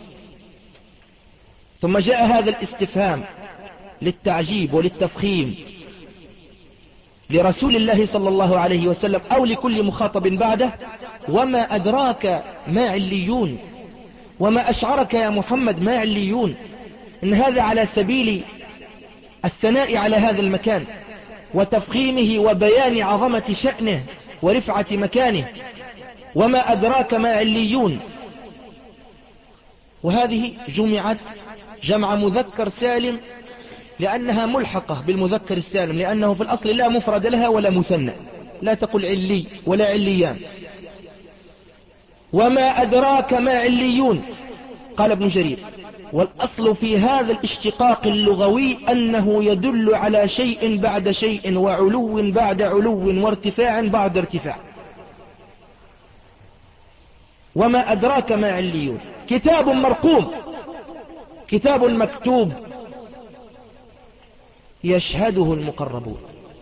ثم جاء هذا الاستفهام للتعجيب وللتفخيم لرسول الله صلى الله عليه وسلم أو لكل مخاطب بعده: وما أدراك ما عليون، وما أشعرك يا محمد ما عليون. إن هذا على سبيل الثناء على هذا المكان وتفخيمه وبيان عظمة شأنه ورفعة مكانه. وما أدراك ما عليون، وهذه جمعت جمع مذكر سالم لأنها ملحقة بالمذكر السالم، لأنه في الأصل لا مفرد لها ولا مثنى، لا تقل علي ولا عليان. وما أدراك ما عليون، قال ابن جرير: والأصل في هذا الاشتقاق اللغوي أنه يدل على شيء بعد شيء، وعلو بعد علو، وارتفاع بعد ارتفاع. وما أدراك ما عليون، كتاب مرقوم، كتاب مكتوب يشهده المقربون،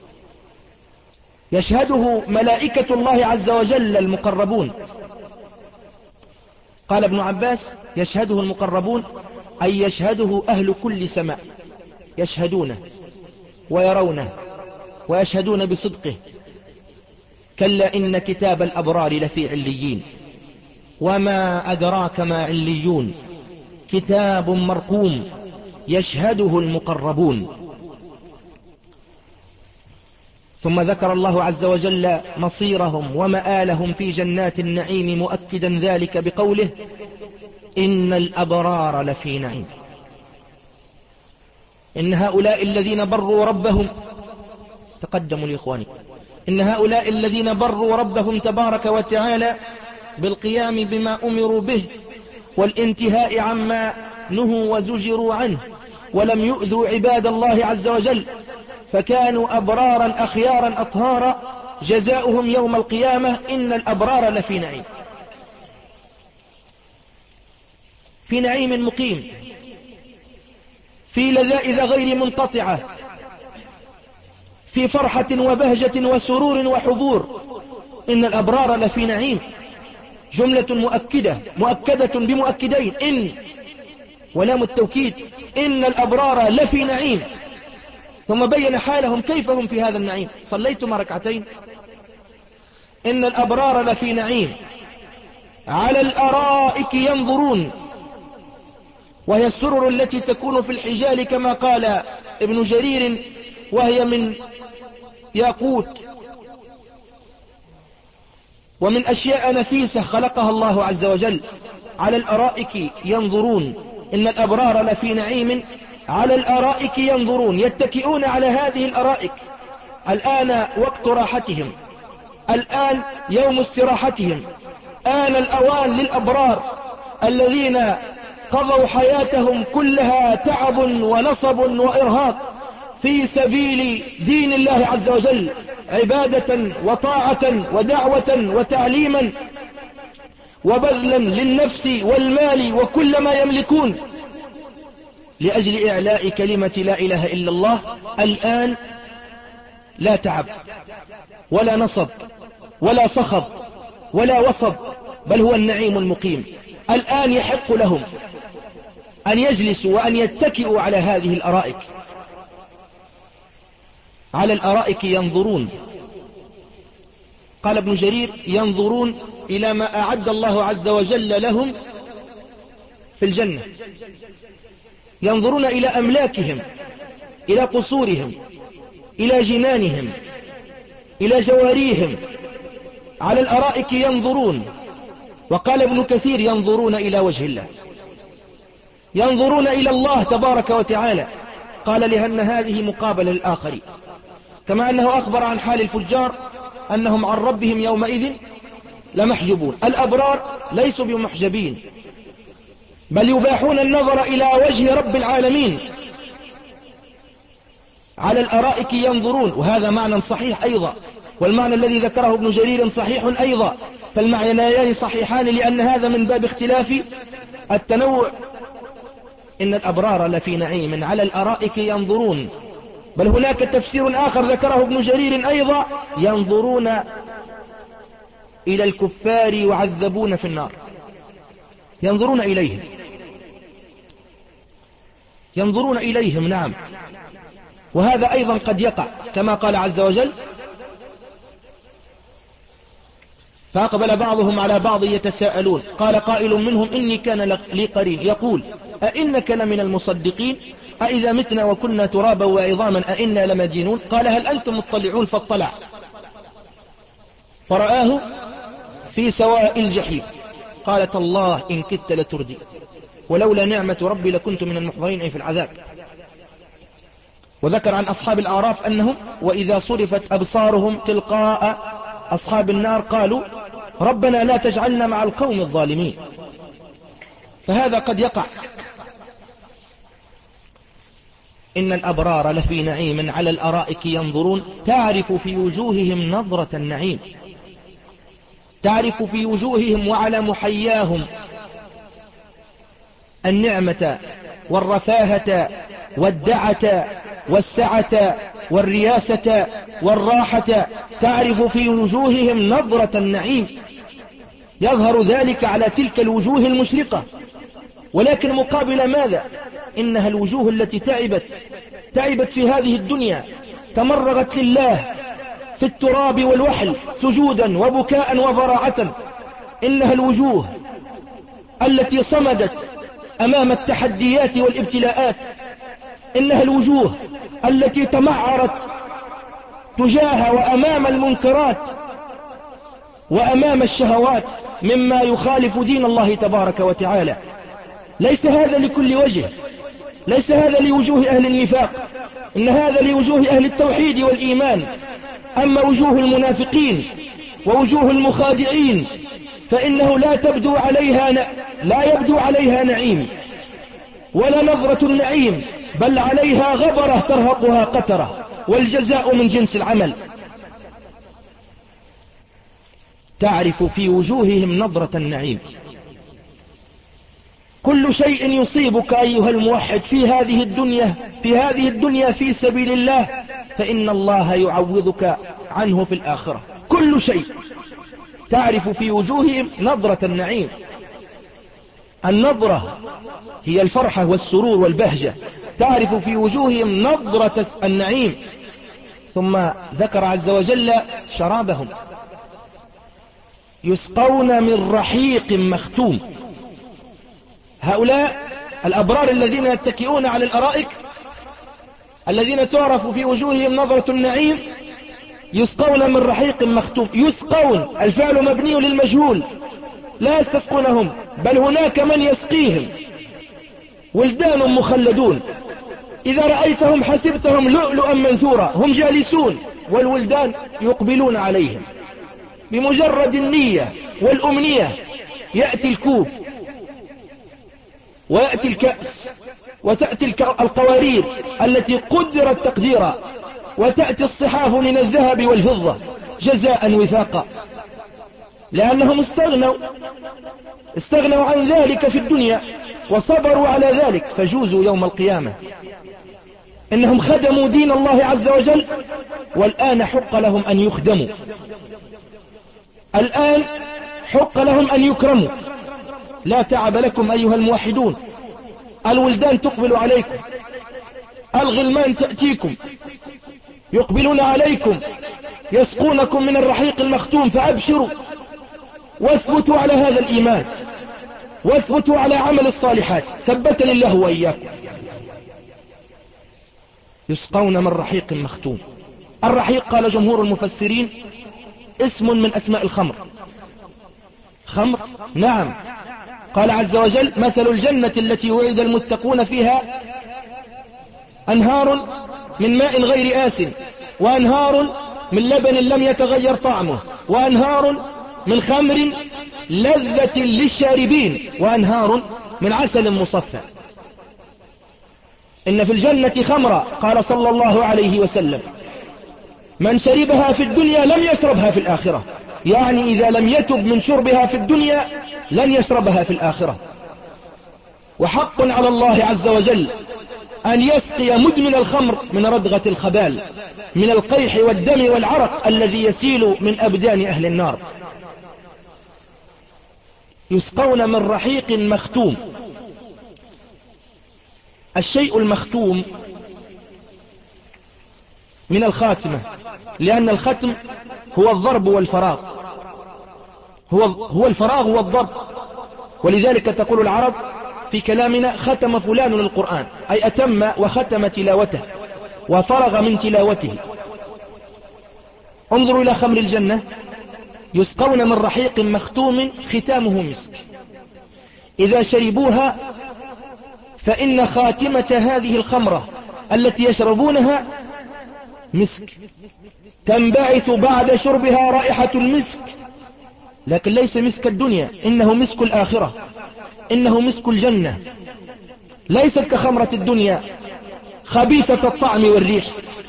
يشهده ملائكة الله عز وجل المقربون. قال ابن عباس: يشهده المقربون أي يشهده أهل كل سماء، يشهدونه ويرونه ويشهدون بصدقه. كلا إن كتاب الأبرار لفي عليين. وما أدراك ما عليون، كتاب مرقوم يشهده المقربون. ثم ذكر الله عز وجل مصيرهم ومآلهم في جنات النعيم، مؤكدا ذلك بقوله: إن الأبرار لفي نعيم. إن هؤلاء الذين بروا ربهم، تقدموا لإخوانكم، إن هؤلاء الذين بروا ربهم تبارك وتعالى بالقيام بما أمروا به والانتهاء عما نهوا وزجروا عنه، ولم يؤذوا عباد الله عز وجل، فكانوا أبرارا أخيارا أطهارا، جزاؤهم يوم القيامة إن الأبرار لفي نعيم، في نعيم مقيم، في لذائذ غير منقطعة، في فرحة وبهجة وسرور وحضور. إن الأبرار لفي نعيم، جملة مؤكدة مؤكدة بمؤكدين: إن ولام التوكيد، إن الأبرار لفي نعيم. ثم بين حالهم كيف هم في هذا النعيم. صليتم ركعتين. إن الأبرار لفي نعيم على الأرائك ينظرون، وهي السرر التي تكون في الحجال كما قال ابن جرير، وهي من ياقوت ومن أشياء نفيسة خلقها الله عز وجل. على الأرائك ينظرون، إن الأبرار لفي نعيم على الأرائك ينظرون، يتكئون على هذه الأرائك. الآن وقت راحتهم، الآن يوم استراحتهم، آن الأوان للأبرار الذين قضوا حياتهم كلها تعب ونصب وإرهاق في سبيل دين الله عز وجل، عبادة وطاعة ودعوة وتعليما وبذلا للنفس والمال وكل ما يملكون لأجل إعلاء كلمة لا إله إلا الله. الآن لا تعب ولا نصب ولا صخب ولا وصب، بل هو النعيم المقيم. الآن يحق لهم أن يجلسوا وأن يتكئوا على هذه الأرائك، على الأرائك ينظرون. قال ابن جرير: ينظرون إلى ما أعد الله عز وجل لهم في الجنة، ينظرون إلى أملاكهم، إلى قصورهم، إلى جنانهم، إلى جواريهم، على الأرائك ينظرون. وقال ابن كثير: ينظرون إلى وجه الله، ينظرون إلى الله تبارك وتعالى. قال: لأن هذه مقابلة للآخرين، كما أنه أخبر عن حال الفجار أنهم عن ربهم يومئذ لمحجوبون. الأبرار ليسوا بمحجبين، بل يباحون النظر إلى وجه رب العالمين. على الأرائك ينظرون، وهذا معنى صحيح أيضا، والمعنى الذي ذكره ابن جرير صحيح أيضا، فالمعنيان صحيحان، لأن هذا من باب اختلاف التنوع. إن الأبرار لفي نعيم على الأرائك ينظرون. بل هناك تفسير آخر ذكره ابن جرير أيضا: ينظرون إلى الكفار يعذبون في النار، ينظرون إليهم، ينظرون إليهم، نعم. وهذا أيضا قد يقع، كما قال عز وجل: فأقبل بعضهم على بعض يتساءلون قال قائل منهم: إني كان لي قرين يقول أئنك لمن المصدقين أئذا متنا وكنا ترابا وعظاما أئنا لمدينون. قال: هل أنتم مطلعون؟ فاطلع فرآه في سواء الجحيم قال: تالله إن كدت لتردي ولولا نعمة ربي لكنت من المحضرين أي في العذاب. وذكر عن أصحاب الأعراف أنهم وإذا صرفت أبصارهم تلقاء أصحاب النار قالوا: ربنا لا تجعلنا مع القوم الظالمين. فهذا قد يقع. إن الأبرار لفي نعيم على الأرائك ينظرون، تعرف في وجوههم نظرة النعيم، تعرف في وجوههم وعلى محياهم النعمة والرفاهة والدعة والسعة والرياسة والراحة، تعرف في وجوههم نظرة النعيم. يظهر ذلك على تلك الوجوه المشرقة، ولكن مقابل ماذا؟ إنها الوجوه التي تعبت تعبت في هذه الدنيا، تمرغت لله في التراب والوحل سجودا وبكاء وضراعة. إنها الوجوه التي صمدت أمام التحديات والابتلاءات. إنها الوجوه التي تمعرت تجاه وأمام المنكرات وأمام الشهوات مما يخالف دين الله تبارك وتعالى. ليس هذا لكل وجه، ليس هذا لوجوه أهل النفاق، إن هذا لوجوه أهل التوحيد والإيمان. أما وجوه المنافقين ووجوه المخادعين فإنه لا تبدو عليها ن... لا يبدو عليها نعيم ولا نظرة النعيم، بل عليها غبرة ترهقها قترة، والجزاء من جنس العمل. تعرف في وجوههم نظرة النعيم. كل شيء يصيبك أيها الموحد في هذه الدنيا في هذه الدنيا في سبيل الله فإن الله يعوضك عنه في الآخرة. كل شيء تعرف في وجوههم نظرة النعيم. النظرة هي الفرحة والسرور والبهجة، تعرف في وجوههم نظرة النعيم. ثم ذكر عز وجل شرابهم: يسقون من رحيق مختوم. هؤلاء الأبرار الذين يتكئون على الأرائك الذين تعرف في وجوههم نظرة النعيم يسقون من رحيق مختوم. يسقون الفعل مبني للمجهول، لا يستسقونهم، بل هناك من يسقيهم، ولدان مخلدون إذا رأيتهم حسبتهم لؤلؤا منثورا. هم جالسون والولدان يقبلون عليهم بمجرد النية والأمنية. يأتي الكوب ويأتي الكأس وتأتي القوارير التي قدرت تقديرا، وتأتي الصحاف من الذهب والفضة جزاء وفاقا، لأنهم استغنوا استغنوا عن ذلك في الدنيا وصبروا على ذلك فجوزوا يوم القيامة. إنهم خدموا دين الله عز وجل، والآن حق لهم أن يخدموا. الآن حق لهم أن يكرموا. لا تعب لكم أيها الموحدون، الولدان تقبل عليكم، الغلمان تأتيكم يقبلون عليكم يسقونكم من الرحيق المختوم، فأبشروا واثبتوا على هذا الإيمان، واثبتوا على عمل الصالحات، ثبتني الله وإياكم. يسقون من رحيق مختوم. الرحيق قال جمهور المفسرين اسم من أسماء الخمر. خمر، نعم. قال عز وجل مثل الجنة التي وعد المتقون فيها أنهار من ماء غير آس، وأنهار من لبن لم يتغير طعمه، وأنهار من خمر لذة للشاربين، وأنهار من عسل مصفى. إن في الجنة خمرا، قال صلى الله عليه وسلم من شربها في الدنيا لم يشربها في الآخرة، يعني إذا لم يتب من شربها في الدنيا لن يشربها في الآخرة. وحق على الله عز وجل أن يسقي مدمن الخمر من ردغة الخبال، من القيح والدم والعرق الذي يسيل من أبدان أهل النار. يسقون من رحيق مختوم. الشيء المختوم من الخاتمة، لأن الختم هو الضرب والفراغ، هو, هو الفراغ والضرب. ولذلك تقول العرب في كلامنا ختم فلان القرآن، أي أتم وختم تلاوته وفرغ من تلاوته. انظروا إلى خمر الجنة، يسقون من رحيق مختوم ختامه مسك، إذا شربوها فإن خاتمة هذه الخمرة التي يشربونها مسك، تنبعث بعد شربها رائحة المسك، لكن ليس مسك الدنيا، إنه مسك الآخرة، إنه مسك الجنة، ليست كخمرة الدنيا خبيثة الطعم والريح.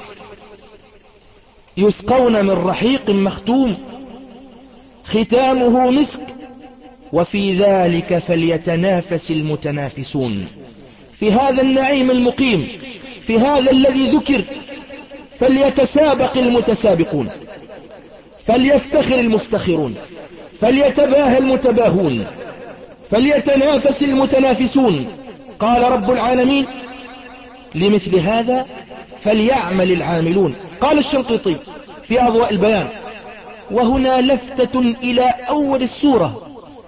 يسقون من رحيق مختوم ختامه مسك، وفي ذلك فليتنافس المتنافسون. في هذا النعيم المقيم، في هذا الذي ذكر، فليتسابق المتسابقون، فليفتخر المفتخرون، فليتباهى المتباهون، فليتنافس المتنافسون. قال رب العالمين لمثل هذا فليعمل العاملون. قال الشنقيطي في أضواء البيان وهنا لفتة إلى أول السورة،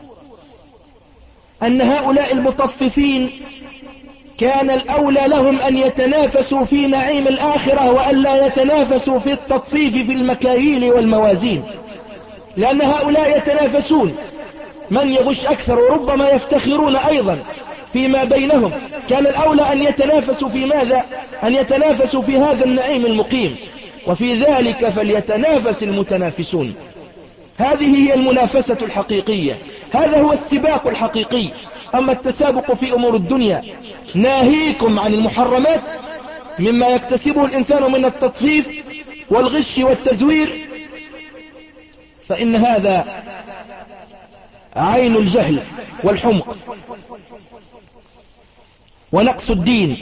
أن هؤلاء المطففين كان الأولى لهم أن يتنافسوا في نعيم الآخرة، وأن لا يتنافسوا في التطفيف في المكاييل والموازين، لأن هؤلاء يتنافسون من يغش أكثر، وربما يفتخرون أيضا فيما بينهم. كان الأولى أن يتنافسوا في ماذا؟ أن يتنافسوا في هذا النعيم المقيم، وفي ذلك فليتنافس المتنافسون. هذه هي المنافسة الحقيقية، هذا هو السباق الحقيقي. أما التسابق في أمور الدنيا ناهيكم عن المحرمات مما يكتسبه الإنسان من التطفيف والغش والتزوير، فإن هذا عين الجهل والحمق ونقص الدين.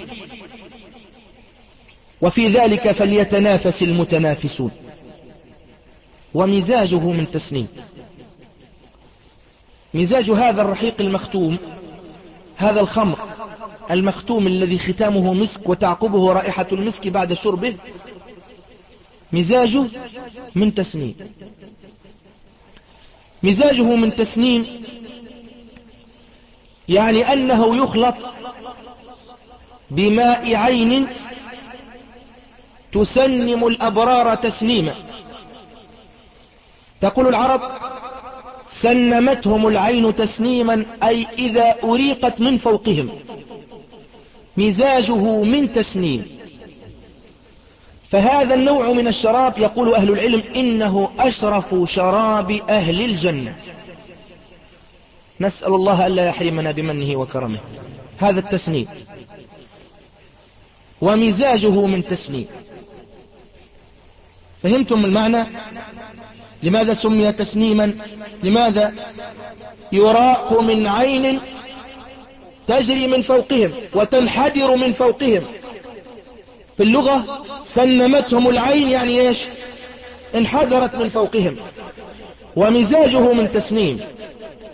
وفي ذلك فليتنافس المتنافسون. ومزاجه من تسنيم. مزاج هذا الرحيق المختوم، هذا الخمر المختوم الذي ختامه مسك وتعقبه رائحة المسك بعد شربه، مزاجه من تسنيم. مزاجه من تسنيم يعني أنه يخلط بماء عين تسنم الأبرار تسنيما. تقول العرب سنمتهم العين تسنيما، أي إذا أريقت من فوقهم. مزاجه من تسنيم. فهذا النوع من الشراب يقول أهل العلم إنه أشرف شراب أهل الجنة، نسأل الله ألا يحرمنا بمنه وكرمه. هذا التسنيم. ومزاجه من تسنيم. فهمتم المعنى؟ لماذا سمي تسنيما؟ لماذا؟ يراق من عين تجري من فوقهم وتنحدر من فوقهم. في اللغة سنمتهم العين يعني ايش؟ انحدرت من فوقهم. ومزاجه من تسنيم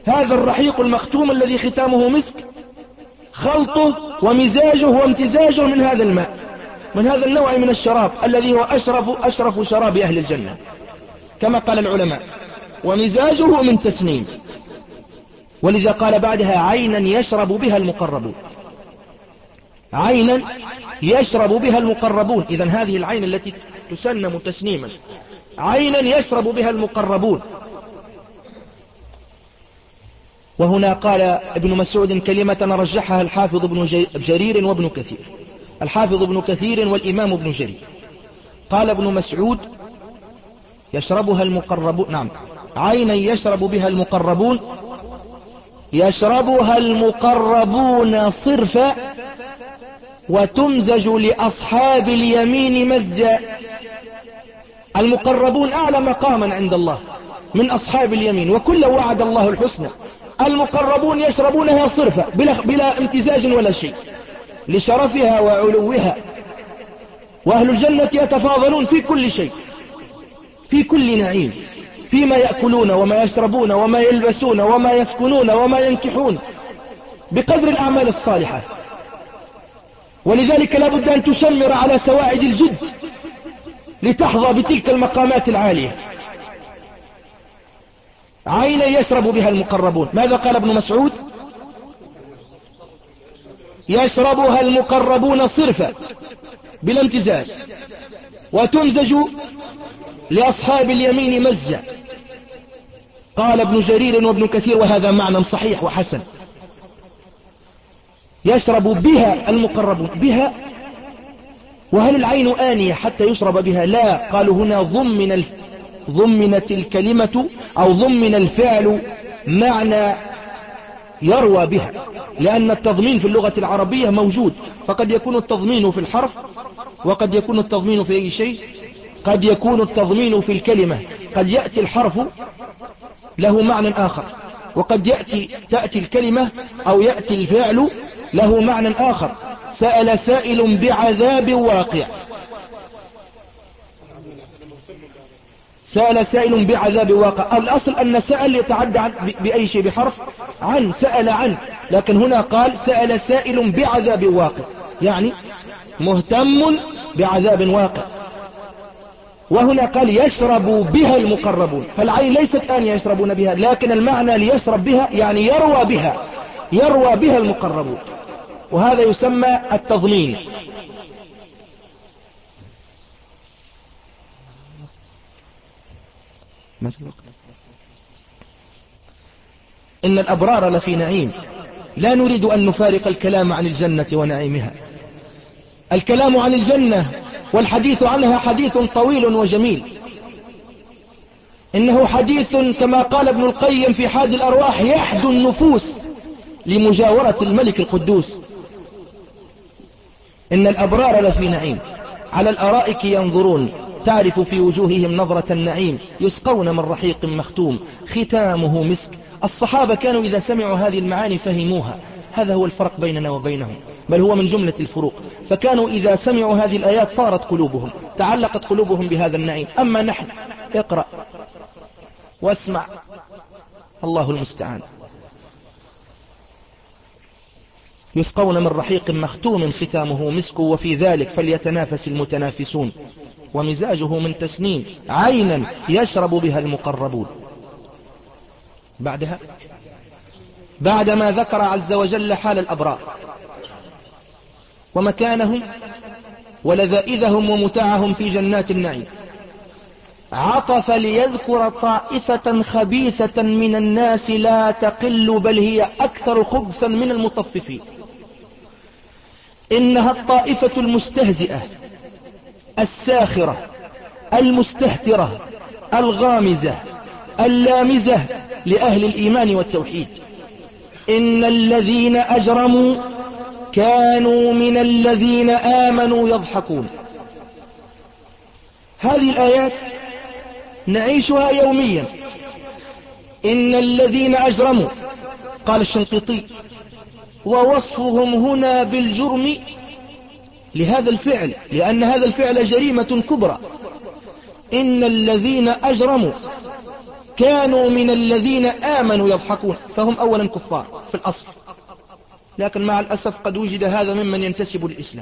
هذا الرحيق المختوم الذي ختامه مسك خلطه ومزاجه وامتزاجه من هذا الماء، من هذا النوع من الشراب الذي هو أشرف, أشرف شراب أهل الجنة كما قال العلماء، ومزاجه من تسنيم. ولذا قال بعدها عينا يشرب بها المقربون، عينا يشرب بها المقربون. إذن هذه العين التي تسنم تسنيما عينا يشرب بها المقربون. وهنا قال ابن مسعود كلمة رجحها الحافظ ابن جرير وابن كثير، الحافظ ابن كثير والإمام ابن جرير. قال ابن مسعود يشربها المقربون، نعم، عينا يشرب بها المقربون، يشربها المقربون صرفا وتمزج لأصحاب اليمين مزجا. المقربون أعلى مقاما عند الله من أصحاب اليمين، وكل وعد الله الحسنى. المقربون يشربونها صرفا بلا, بلا امتزاج ولا شيء لشرفها وعلوها. وأهل الجنة يتفاضلون في كل شيء، في كل نعيم، فيما يأكلون وما يشربون وما يلبسون وما يسكنون وما ينكحون بقدر الأعمال الصالحة. ولذلك لا بد أن تشمر على سواعد الجد لتحظى بتلك المقامات العالية. عينا يشرب بها المقربون. ماذا قال ابن مسعود؟ يشربها المقربون صرفا بلا امتزاج، وتمزج لأصحاب اليمين مزجا. قال ابن جرير وابن كثير وهذا معنى صحيح وحسن، يشرب بها المقربون. بها، وهل العين آنية حتى يشرب بها؟ لا، قالوا هنا ضمن الف... ضمنت الكلمة أو ضمن الفعل معنى يروى بها، لأن التضمين في اللغة العربية موجود، فقد يكون التضمين في الحرف، وقد يكون التضمين في أي شيء، قد يكون التضمين في الكلمة، قد يأتي الحرف له معنى آخر، وقد يأتي تأتي الكلمة أو يأتي الفعل له معنى آخر. سأل سائل بعذاب واقع، سأل سائل بعذاب واقع. الأصل أن سأل يتعدى عن بأي شيء، بحرف عن، سأل عن، لكن هنا قال سأل سائل بعذاب واقع، يعني مهتم بعذاب واقع. وهنا قال يشرب بها المقربون، فالعين ليست آن يشربون بها، لكن المعنى ليشرب بها يعني يروى بها، يروى بها المقربون، وهذا يسمى التضمين. إن الأبرار لفي نعيم. لا نريد أن نفارق الكلام عن الجنة ونعيمها. الكلام عن الجنة والحديث عنها حديث طويل وجميل، إنه حديث كما قال ابن القيم في حاد الأرواح يحدو النفوس لمجاورة الملك القدوس. إن الأبرار لفي نعيم على الأرائك ينظرون تعرف في وجوههم نظرة النعيم يسقون من رحيق مختوم ختامه مسك. الصحابة كانوا إذا سمعوا هذه المعاني فهموها، هذا هو الفرق بيننا وبينهم، بل هو من جملة الفروق. فكانوا إذا سمعوا هذه الآيات طارت قلوبهم، تعلقت قلوبهم بهذا النعيم. أما نحن اقرأ واسمع، الله المستعان. يسقون من رحيق مختوم ختامه مسك وفي ذلك فليتنافس المتنافسون ومزاجه من تسنيم عينا يشرب بها المقربون. بعدها بعدما ذكر عز وجل حال الأبرار ومكانهم ولذائذهم ومتاعهم في جنات النعيم، عطف ليذكر طائفة خبيثة من الناس لا تقل بل هي أكثر خبثا من المطففين. إنها الطائفة المستهزئة الساخرة المستهترة الغامزة اللامزة لأهل الإيمان والتوحيد. إن الذين أجرموا كانوا من الذين آمنوا يضحكون. هذه الآيات نعيشها يوميا. إن الذين أجرموا، قال الشنقيطي، ووصفهم هنا بالجرم لهذا الفعل، لأن هذا الفعل جريمة كبرى. إن الذين أجرموا كانوا من الذين آمنوا يضحكون، فهم أولا كفار في الأصل، لكن مع الأسف قد وجد هذا ممن ينتسب للإسلام.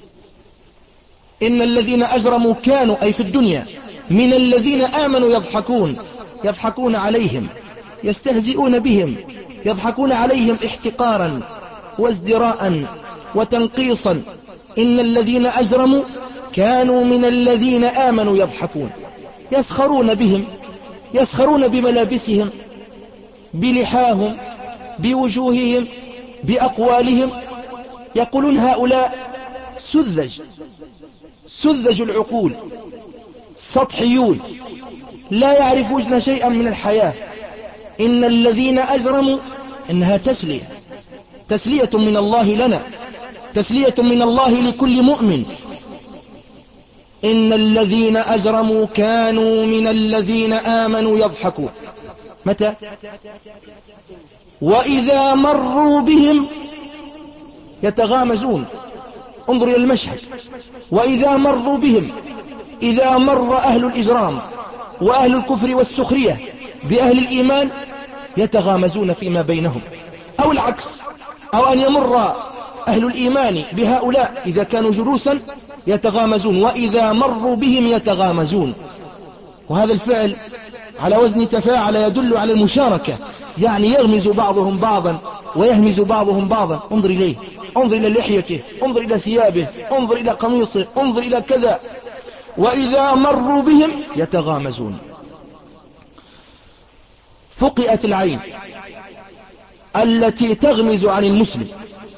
إن الذين أجرموا كانوا أي في الدنيا من الذين آمنوا يضحكون، يضحكون عليهم، يستهزئون بهم، يضحكون عليهم احتقارا وازدراء وتنقيصا. إن الذين أجرموا كانوا من الذين آمنوا يضحكون، يسخرون بهم، يسخرون بملابسهم، بلحاهم، بوجوههم، بأقوالهم. يقولون هؤلاء سذج، سذج العقول، سطحيون، لا يعرفون شيئا من الحياة. إن الذين أجرموا إنها تسلية، تسلية من الله لنا، تسلية من الله لكل مؤمن. إن الذين أجرموا كانوا من الذين آمنوا يضحكون. متى؟ وإذا مروا بهم يتغامزون. انظر إلى المشهد، وإذا مروا بهم، إذا مر أهل الإجرام وأهل الكفر والسخرية بأهل الإيمان يتغامزون فيما بينهم، أو العكس، أو أن يمر أهل الإيمان بهؤلاء إذا كانوا جلوسا يتغامزون، وإذا مروا بهم يتغامزون. وهذا الفعل على وزن تفاعل يدل على المشاركة، يعني يغمز بعضهم بعضا ويهمز بعضهم بعضا. انظر إليه، انظر إلى لحيته، انظر إلى ثيابه، انظر إلى قميصه، انظر إلى كذا. وإذا مروا بهم يتغامزون. فقئت العين التي تغمز عن المسلم،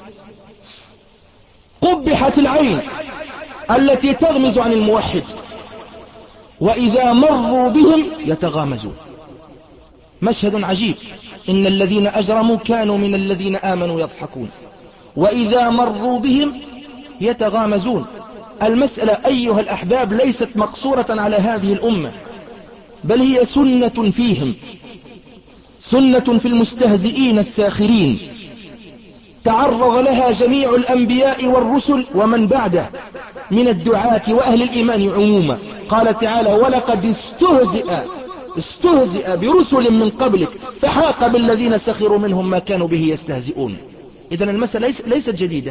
قبحت العين التي تغمز عن الموحد. وإذا مروا بهم يتغامزون. مشهد عجيب. إن الذين أجرموا كانوا من الذين آمنوا يضحكون، وإذا مروا بهم يتغامزون. المسألة أيها الأحباب ليست مقصورة على هذه الأمة، بل هي سنة فيهم، سنة في المستهزئين الساخرين، تعرض لها جميع الأنبياء والرسل ومن بعده من الدعاة وأهل الإيمان عموما. قال تعالى: ولقد استهزئ استهزئ برسل من قبلك فحاق بالذين سخروا منهم ما كانوا به يستهزئون. إذن المسألة ليس ليست جديدة،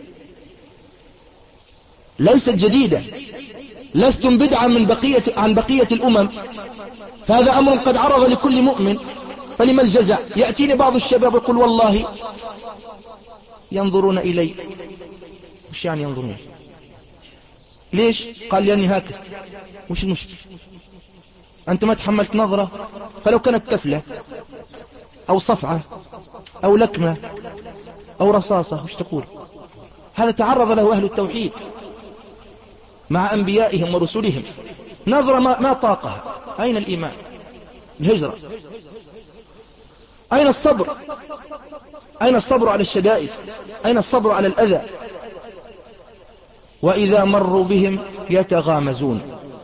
ليست جديدة. لستم بدعا من بقية عن بقية الأمم، فهذا أمر قد عرض لكل مؤمن، فلما الجزع؟ يأتيني بعض الشباب يقول: والله ينظرون إلي. وش يعني ينظرون؟ ليش؟ قال لأني هكذا. وش المشكلة؟ أنت ما تحملت نظرة، فلو كانت تفلة أو صفعة أو لكمة أو رصاصة وش تقول؟ هذا تعرض له أهل التوحيد مع أنبيائهم ورسلهم. نظرة ما, ما طاقها. أين الإيمان؟ الهجرة. أين الصبر؟ أين الصبر على الشدائد؟ أين الصبر على الأذى؟ وإذا مروا بهم يتغامزون.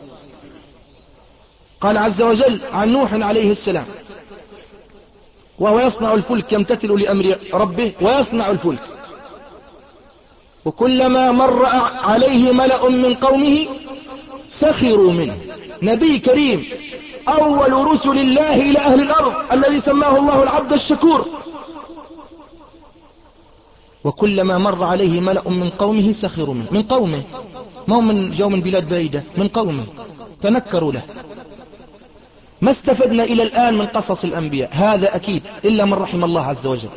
قال عز وجل عن نوح عليه السلام: وهو يصنع الفلك يمتثل لأمر ربه ويصنع الفلك، وكلما مر عليه ملأ من قومه سخروا منه. نبي كريم، أول رسل الله إلى أهل الأرض، الذي سماه الله العبد الشكور. وكلما مر عليه ملأ من قومه سخروا منه. من قومه، ما هم من جو من بلاد بعيدة، من قومه تنكروا له. ما استفدنا إلى الآن من قصص الأنبياء، هذا أكيد، إلا من رحم الله عز وجل.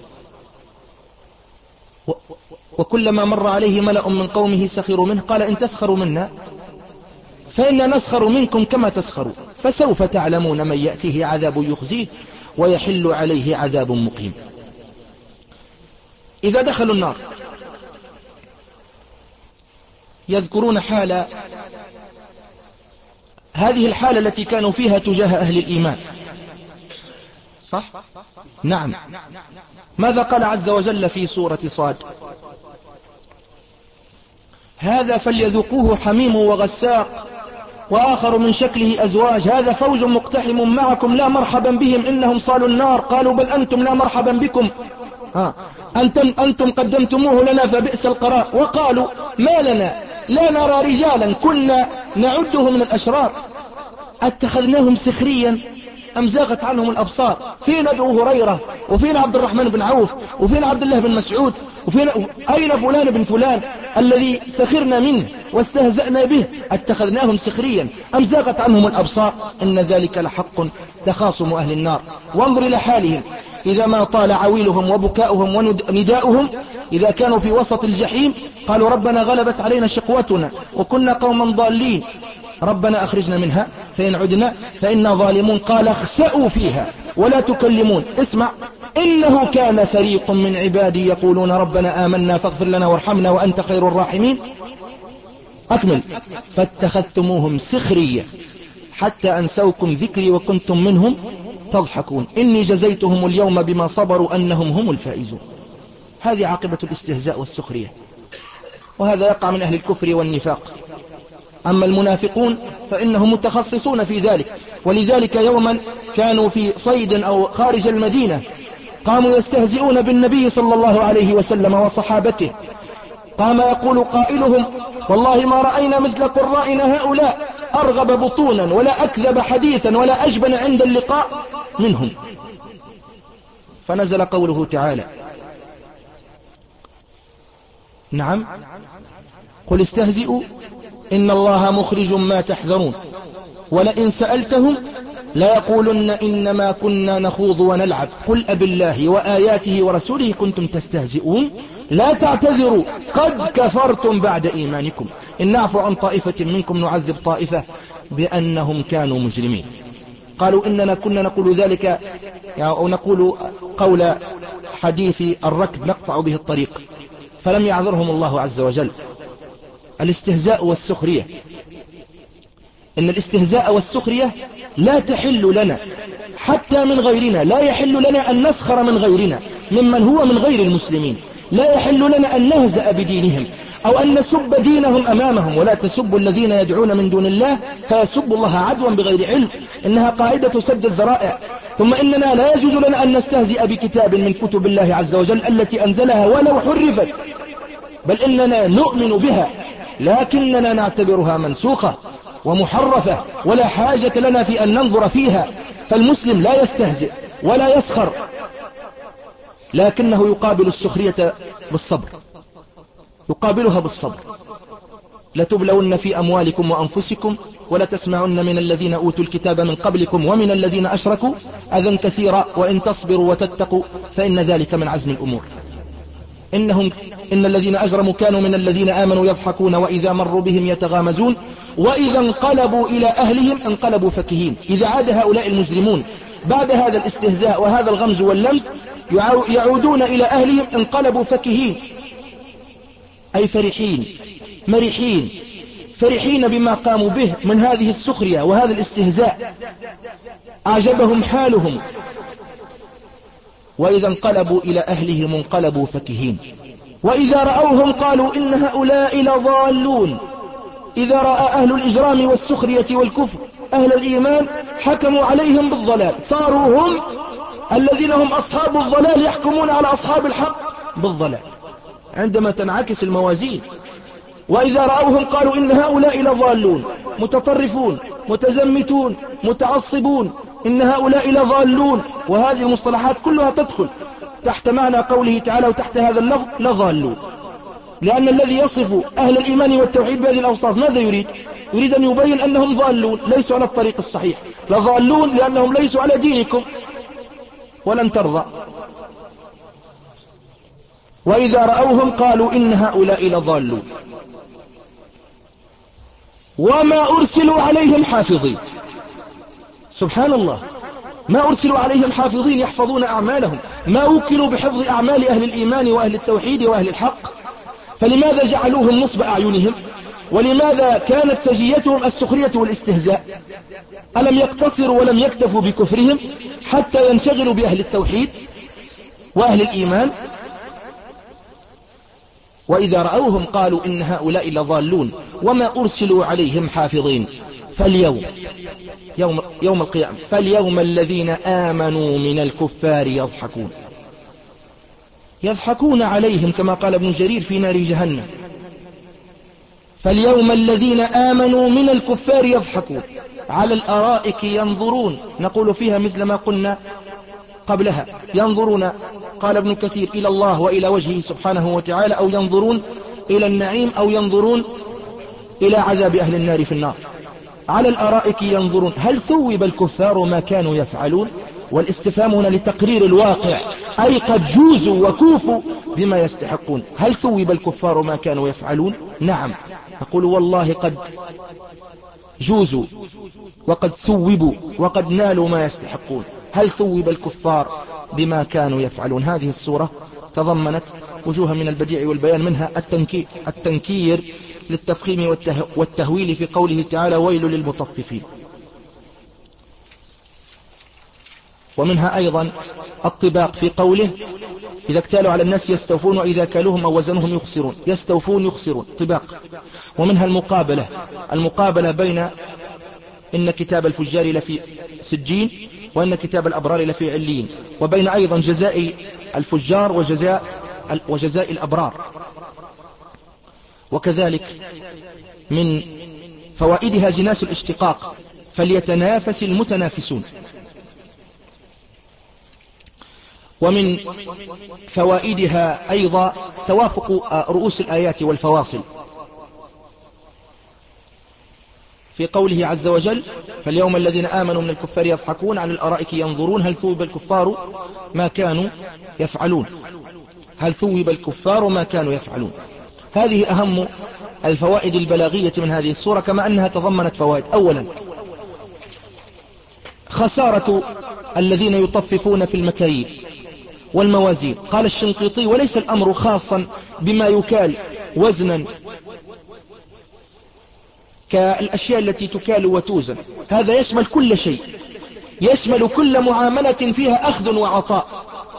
وكلما مر عليه ملأ من قومه سخروا منه. قال: إن تسخروا منا فإنا نسخر منكم كما تسخروا، فسوف تعلمون من يأتيه عذاب يخزيه ويحل عليه عذاب مقيم. إذا دخلوا النار يذكرون حال هذه الحالة التي كانوا فيها تجاه أهل الإيمان، صح؟ نعم. ماذا قال عز وجل في سورة صاد؟ هذا فليذوقوه حميم وغساق وآخر من شكله أزواج، هذا فوج مقتحم معكم لا مرحبا بهم إنهم صالوا النار، قالوا بل أنتم لا مرحبا بكم، ها أنتم, أنتم قدمتموه لنا فبئس القرار. وقالوا ما لنا لا نرى رجالا كنا نعده من الأشرار أتخذناهم سخريا أم زاغت عنهم الأبصار؟ فين أبو هريرة؟ وفين عبد الرحمن بن عوف؟ وفين عبد الله بن مسعود؟ وفين أين فلان بن فلان الذي سخرنا منه واستهزأنا به؟ اتخذناهم سخريا أم زاغت عنهم الأبصار؟ إن ذلك لحق تخاصم أهل النار. وانظر إلى حالهم إذا ما طال عويلهم وبكاؤهم ونداؤهم، إذا كانوا في وسط الجحيم قالوا ربنا غلبت علينا شقوتنا وكنا قوما ضالين، ربنا أخرجنا منها فإن عدنا فإنا ظالمون. قال اخسأوا فيها ولا تكلمون. اسمع، إنه كان فريق من عبادي يقولون ربنا آمنا فاغفر لنا وارحمنا وأنت خير الراحمين. أكمل. فاتخذتموهم سخريا حتى أنسوكم ذكري وكنتم منهم تضحكون إني جزيتهم اليوم بما صبروا أنهم هم الفائزون. هذه عاقبة الاستهزاء والسخرية، وهذا يقع من أهل الكفر والنفاق. أما المنافقون فإنهم متخصصون في ذلك، ولذلك يوما كانوا في صيد أو خارج المدينة قاموا يستهزئون بالنبي صلى الله عليه وسلم وصحابته. قام يقول قائلهم والله ما رأينا مثل قرائنا هؤلاء أرغب بطونا ولا أكذب حديثا ولا أجبن عند اللقاء منهم. فنزل قوله تعالى نعم قل استهزئوا إن الله مخرج ما تحذرون ولئن سألتهم ليقولن إنما كنا نخوض ونلعب قل أب الله وآياته ورسوله كنتم تستهزئون لا تعتذروا قد كفرتم بعد إيمانكم إن نعفو عن طائفة منكم نعذب طائفة بأنهم كانوا مجرمين. قالوا إننا كنا نقول ذلك أو نقول قول حديث الركب نقطع به الطريق، فلم يعذرهم الله عز وجل. الاستهزاء والسخرية، إن الاستهزاء والسخرية لا تحل لنا حتى من غيرنا، لا يحل لنا أن نسخر من غيرنا ممن هو من غير المسلمين، لا يحل لنا أن نهزأ بدينهم أو أن نسب دينهم أمامهم. ولا تسبوا الذين يدعون من دون الله فيسبوا الله عدوا بغير علم، إنها قاعدة سد الذرائع. ثم إننا لا يجوز لنا أن نستهزئ بكتاب من كتب الله عز وجل التي أنزلها ولو حرفت، بل إننا نؤمن بها لكننا نعتبرها منسوخة ومحرفة ولا حاجة لنا في أن ننظر فيها. فالمسلم لا يستهزئ ولا يسخر، لكنه يقابل السخرية بالصبر، يقابلها بالصبر. لتبلون في أموالكم وأنفسكم ولتسمعن من الذين أوتوا الكتاب من قبلكم ومن الذين أشركوا أذى كثيرا وإن تصبروا وتتقوا فإن ذلك من عزم الأمور. إنهم إن الذين أجرموا كانوا من الذين آمنوا يضحكون وإذا مروا بهم يتغامزون وإذا انقلبوا إلى أهلهم انقلبوا فكهين. إذا عاد هؤلاء المجرمون بعد هذا الاستهزاء وهذا الغمز واللمس يعودون إلى أهلهم انقلبوا فكهين، أي فرحين مرحين فرحين بما قاموا به من هذه السخرية وهذا الاستهزاء، أعجبهم حالهم. وإذا انقلبوا إلى أهلهم انقلبوا فكهين وإذا رأوهم قالوا إن هؤلاء لضالون. إذا رأى أهل الإجرام والسخرية والكفر أهل الإيمان حكموا عليهم بالضلال، صاروا هم الذين هم أصحاب الضلال يحكمون على أصحاب الحق بالضلال عندما تنعكس الموازين. وإذا رأوهم قالوا إن هؤلاء لضالون، متطرفون متزمتون متعصبون، إن هؤلاء لضالون. وهذه المصطلحات كلها تدخل تحت معنى قوله تعالى وتحت هذا اللفظ لضالون، لأن الذي يصف أهل الإيمان والتوحيد بهذه الأوصاف ماذا يريد؟ يريد أن يبين أنهم ضالون ليسوا على الطريق الصحيح، لضالون لأنهم ليسوا على دينكم ولن ترضى. وإذا رأوهم قالوا إن هؤلاء لضالون وما أرسلوا عليهم حافظين. سبحان الله، ما أرسلوا عليهم حافظين يحفظون أعمالهم، ما وكلوا بحفظ أعمال أهل الإيمان وأهل التوحيد وأهل الحق، فلماذا جعلوهم نصب أعينهم؟ ولماذا كانت سجيتهم السخرية والاستهزاء؟ ألم يقتصروا ولم يكتفوا بكفرهم حتى ينشغلوا بأهل التوحيد وأهل الإيمان؟ وإذا رأوهم قالوا إن هؤلاء لضالون وما أرسلوا عليهم حافظين. فاليوم يوم, يوم القيامة فاليوم الذين آمنوا من الكفار يضحكون يضحكون عليهم كما قال ابن جرير في نار جهنم. فاليوم الذين آمنوا من الكفار يضحكون على الأرائك ينظرون، نقول فيها مثل ما قلنا قبلها، ينظرون قال ابن كثير إلى الله وإلى وجهه سبحانه وتعالى، أو ينظرون إلى النعيم، أو ينظرون إلى عذاب أهل النار في النار. على الأرائك ينظرون، هل ثوب الكفار ما كانوا يفعلون؟ والاستفهام هنا لتقرير الواقع، أي قد جوزوا وكوفوا بما يستحقون. هل ثوب الكفار ما كانوا يفعلون؟ نعم، نقول والله قد جوزوا وقد ثوبوا وقد نالوا ما يستحقون. هل ثوب الكفار بما كانوا يفعلون؟ هذه السورة تضمنت وجوها من البديع والبيان، منها التنكير, التنكير للتفخيم والته والتهويل في قوله تعالى ويل للمطففين، ومنها أيضا الطباق في قوله إذا اكتالوا على الناس يستوفون وإذا كالوهم أو وزنهم يخسرون، يستوفون يخسرون طباق. ومنها المقابلة، المقابلة بين إن كتاب الفجار لفي سجين وإن كتاب الأبرار لفي علين، وبين أيضا جزاء الفجار وجزاء, وجزاء الأبرار. وكذلك من فوائدها جناس الاشتقاق، فليتنافس المتنافسون. ومن فوائدها أيضا توافق رؤوس الآيات والفواصل، في قوله عز وجل فاليوم الذين آمنوا من الكفار يضحكون على الأرائك ينظرون هل ثوب الكفار ما كانوا يفعلون، هل ثوب الكفار ما كانوا يفعلون. هذه أهم الفوائد البلاغية من هذه السورة، كما أنها تضمنت فوائد. أولا خسارة الذين يطففون في المكاييل والموازين. قال الشنقيطي وليس الأمر خاصا بما يكال وزنا كالأشياء التي تكال وتوزن، هذا يشمل كل شيء، يشمل كل معاملة فيها أخذ وعطاء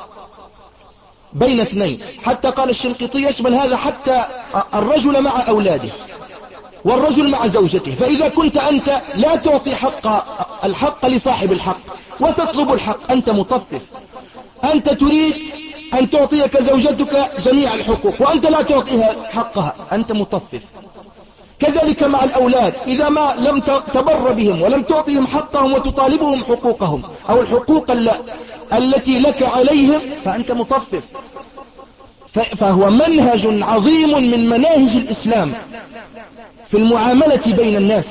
بين اثنين. حتى قال الشنقيطي يشمل هذا حتى الرجل مع أولاده والرجل مع زوجته. فإذا كنت أنت لا تعطي حق الحق لصاحب الحق وتطلب الحق، أنت مطفف. أنت تريد أن تعطيك زوجتك جميع الحقوق وأنت لا تعطيها حقها، أنت مطفف. كذلك مع الأولاد، إذا ما لم تبر بهم ولم تعطيهم حقهم وتطالبهم حقوقهم أو الحقوق التي لك عليهم، فأنت مطفف. فهو منهج عظيم من مناهج الإسلام في المعاملة بين الناس،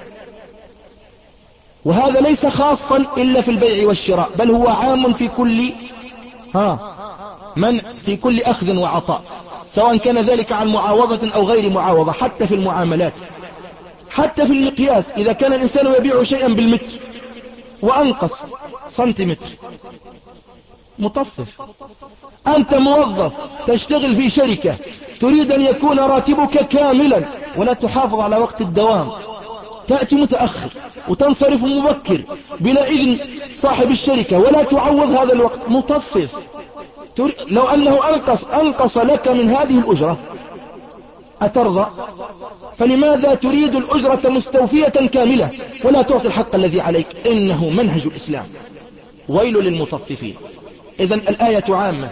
وهذا ليس خاصا إلا في البيع والشراء، بل هو عام في كل ها من في كل أخذ وعطاء، سواء كان ذلك عن معاوضة أو غير معاوضة. حتى في المعاملات، حتى في المقياس، إذا كان الإنسان يبيع شيئا بالمتر وأنقص سنتيمتر، مطفف. أنت موظف تشتغل في شركة، تريد أن يكون راتبك كاملا ولا تحافظ على وقت الدوام، تأتي متأخر وتنصرف مبكر بلا إذن صاحب الشركة ولا تعوض هذا الوقت، مطفف. لو أنه أنقص, أنقص لك من هذه الأجرة أترضى؟ فلماذا تريد الأجرة مستوفية كاملة ولا تعطي الحق الذي عليك؟ إنه منهج الإسلام. ويل للمطففين. إذن الآية عامة،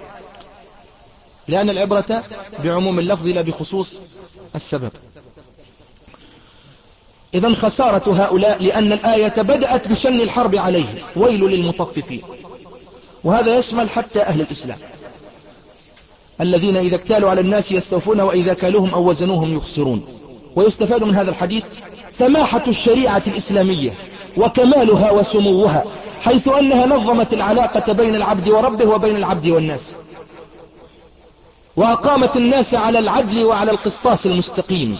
لأن العبرة بعموم اللفظ لا بخصوص السبب. إذن خسارة هؤلاء، لأن الآية بدأت بشن الحرب عليهم، ويل للمطففين. وهذا يشمل حتى أهل الإسلام الذين إذا اكتالوا على الناس يستوفون وإذا كالوهم أو وزنوهم يخسرون. ويستفاد من هذا الحديث سماحة الشريعة الإسلامية وكمالها وسموها، حيث أنها نظمت العلاقة بين العبد وربه وبين العبد والناس، وأقامت الناس على العدل وعلى القسطاس المستقيم.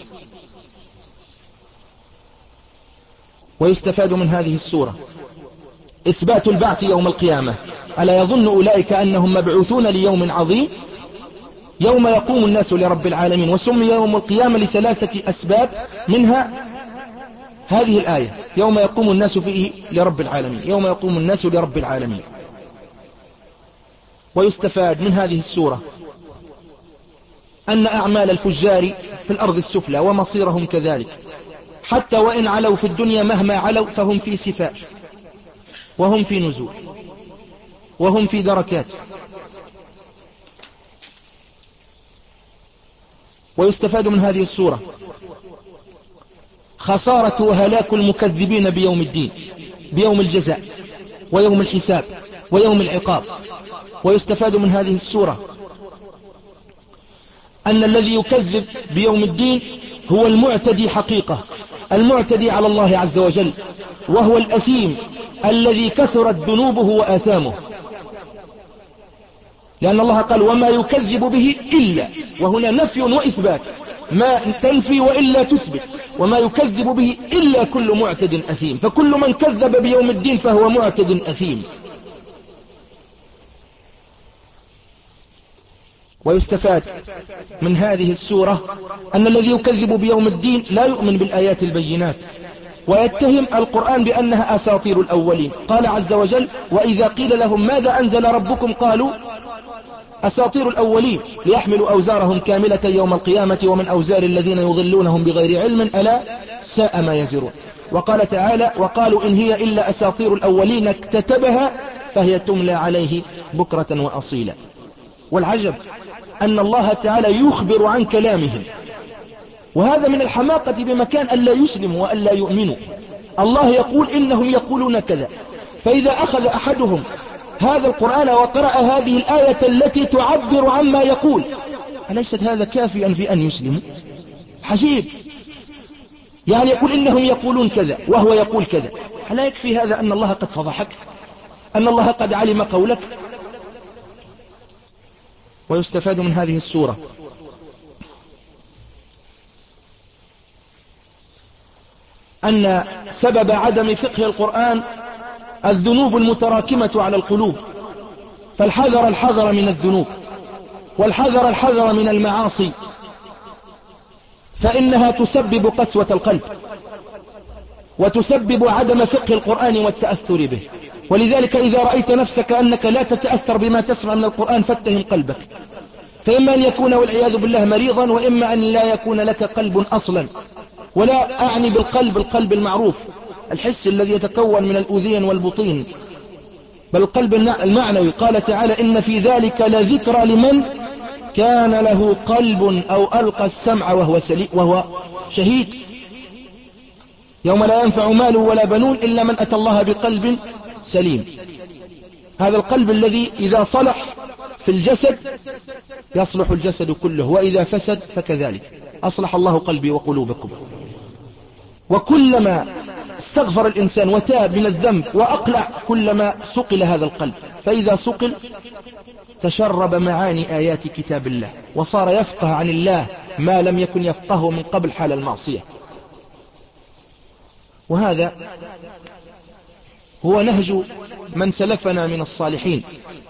ويستفاد من هذه السورة إثبات البعث يوم القيامة. ألا يظن أولئك أنهم مبعوثون ليوم عظيم يوم يقوم الناس لرب العالمين. وسمي يوم القيامة لثلاثة أسباب، منها هذه الآية يوم يقوم الناس فيه لرب العالمين، يوم يقوم الناس لرب العالمين. ويستفاد من هذه السورة أن أعمال الفجار في الأرض السفلى ومصيرهم كذلك، حتى وإن علوا في الدنيا مهما علوا فهم في سفاء وهم في نزول وهم في دركات. ويستفاد من هذه السورة خسارة وهلاك المكذبين بيوم الدين، بيوم الجزاء ويوم الحساب ويوم العقاب. ويستفاد من هذه السورة أن الذي يكذب بيوم الدين هو المعتدي حقيقة، المعتدي على الله عز وجل، وهو الأثيم الذي كثرت ذنوبه وآثامه، لأن الله قال وما يكذب به إلا، وهنا نفي وإثبات، ما تنفي وإلا تثبت، وما يكذب به إلا كل معتد أثيم، فكل من كذب بيوم الدين فهو معتد أثيم. ويستفاد من هذه السورة أن الذي يكذب بيوم الدين لا يؤمن بالآيات البينات، ويتهم القرآن بأنها أساطير الأولين. قال عز وجل وإذا قيل لهم ماذا أنزل ربكم قالوا أساطير الأولين ليحملوا أوزارهم كاملة يوم القيامة ومن أوزار الذين يضلونهم بغير علم ألا ساء ما يزرون. وقال تعالى وقالوا إن هي إلا أساطير الأولين اكتتبها فهي تملى عليه بكرة وأصيلا. والعجب أن الله تعالى يخبر عن كلامهم، وهذا من الحماقة بمكان ألا يسلموا وألا يؤمنوا. الله يقول إنهم يقولون كذا، فإذا أخذ أحدهم هذا القرآن وقرأ هذه الآية التي تعبر عما يقول، أليست هذا كافيا في أن يسلموا؟ حجيب، يعني يقول إنهم يقولون كذا وهو يقول كذا، ألا يكفي هذا أن الله قد فضحك، أن الله قد علم قولك؟ ويستفاد من هذه السورة أن سبب عدم فقه القرآن الذنوب المتراكمة على القلوب، فالحذر الحذر من الذنوب، والحذر الحذر من المعاصي، فإنها تسبب قسوة القلب وتسبب عدم فقه القرآن والتأثر به. ولذلك إذا رأيت نفسك أنك لا تتأثر بما تسمع من القرآن فاتهم قلبك، فإما أن يكون والعياذ بالله مريضا، وإما أن لا يكون لك قلب أصلا. ولا أعني بالقلب القلب المعروف الحس الذي يتكون من الأذين والبطين، بل القلب المعنوي. قال تعالى إن في ذلك لذكرى لمن كان له قلب أو ألقى السمع وهو, وهو شهيد، يوم لا ينفع مال ولا بنون إلا من أتى الله بقلب سليم. هذا القلب الذي إذا صلح في الجسد يصلح الجسد كله، وإذا فسد فكذلك. أصلح الله قلبي وقلوبكم. وكلما استغفر الإنسان وتاب من الذنب وأقلع كلما سقل هذا القلب، فإذا سقل تشرب معاني آيات كتاب الله وصار يفقه عن الله ما لم يكن يفقهه من قبل حال المعصية. وهذا هو نهج من سلفنا من الصالحين،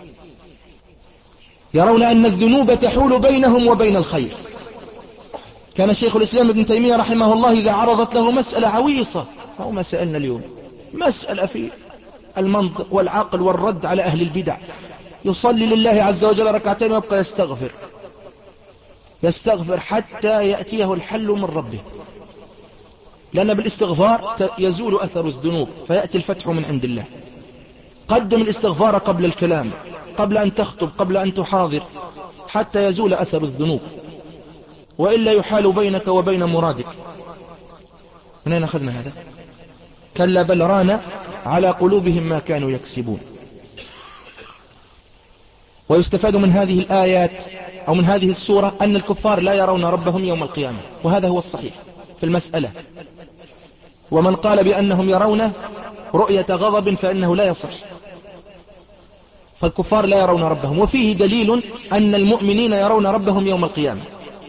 يرون أن الذنوب تحول بينهم وبين الخير. كان شيخ الإسلام ابن تيمية رحمه الله إذا عرضت له مسألة عويصة، أو ما سألنا اليوم مسألة في المنطق والعقل والرد على أهل البدع، يصلي لله عز وجل ركعتين ويبقى يستغفر يستغفر حتى يأتيه الحل من ربه، لأن بالاستغفار يزول أثر الذنوب فيأتي الفتح من عند الله. قدم الاستغفار قبل الكلام، قبل أن تخطب، قبل أن تحاضر، حتى يزول أثر الذنوب، وإلا يحال بينك وبين مرادك. من أين أخذنا هذا؟ كلا بل ران على قلوبهم ما كانوا يكسبون. ويستفاد من هذه الآيات أو من هذه السورة أن الكفار لا يرون ربهم يوم القيامة، وهذا هو الصحيح في المسألة. ومن قال بأنهم يرونه رؤية غضب فإنه لا يصح، فالكفار لا يرون ربهم. وفيه دليل أن المؤمنين يرون ربهم يوم القيامة.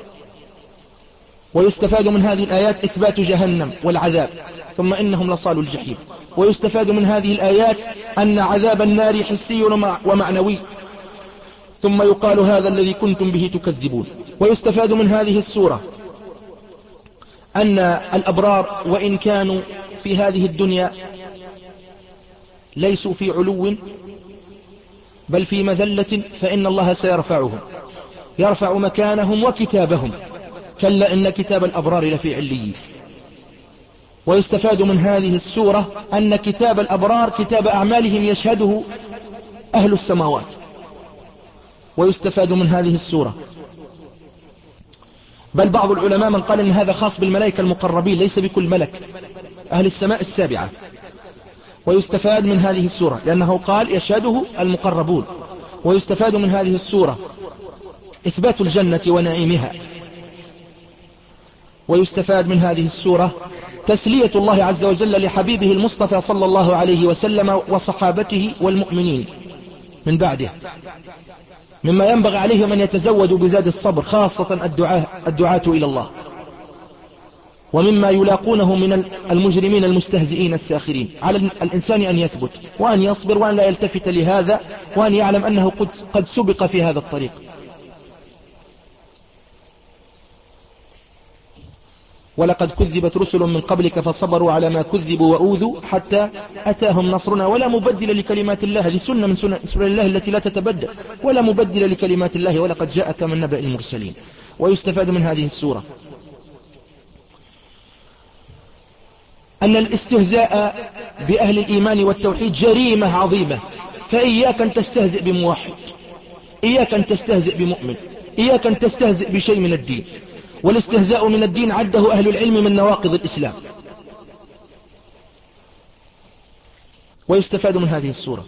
ويستفاد من هذه الآيات إثبات جهنم والعذاب، ثم إنهم لصالوا الجحيم. ويستفاد من هذه الآيات أن عذاب النار حسي ومعنوي، ثم يقال هذا الذي كنتم به تكذبون. ويستفاد من هذه السورة أن الأبرار وإن كانوا في هذه الدنيا ليسوا في علو بل في مذلة، فإن الله سيرفعهم، يرفع مكانهم وكتابهم، كلا إن كتاب الأبرار لفي عليين. ويستفاد من هذه السورة أن كتاب الأبرار كتاب أعمالهم يشهده أهل السماوات. ويستفاد من هذه السورة بل بعض العلماء من قال إن هذا خاص بالملائكة المقربين ليس بكل ملك، أهل السماء السابعة. ويستفاد من هذه السورة لأنه قال يشهده المقربون، ويستفاد من هذه السورة إثبات الجنة ونعيمها، ويستفاد من هذه السورة تسلية الله عز وجل لحبيبه المصطفى صلى الله عليه وسلم وصحابته والمؤمنين من بعده، مما ينبغي عليهم أن يتزودوا بزاد الصبر، خاصة الدعاء الدعاة إلى الله، ومما يلاقونه من المجرمين المستهزئين الساخرين. على الإنسان أن يثبت وأن يصبر وأن لا يلتفت لهذا، وأن يعلم أنه قد, قد سبق في هذا الطريق. ولقد كذبت رسل من قبلك فصبروا على ما كذبوا وأوذوا حتى أتاهم نصرنا ولا مبدل لكلمات الله. هذه سنة من سنن الله التي لا تتبدل، ولا مبدل لكلمات الله، ولقد جاءك من نبأ المرسلين. ويستفاد من هذه السورة أن الاستهزاء بأهل الإيمان والتوحيد جريمة عظيمة، فإياك أن تستهزئ بموحد، إياك أن تستهزئ بمؤمن، إياك أن تستهزئ بشيء من الدين. والاستهزاء من الدين عده أهل العلم من نواقض الإسلام. ويستفاد من هذه السورة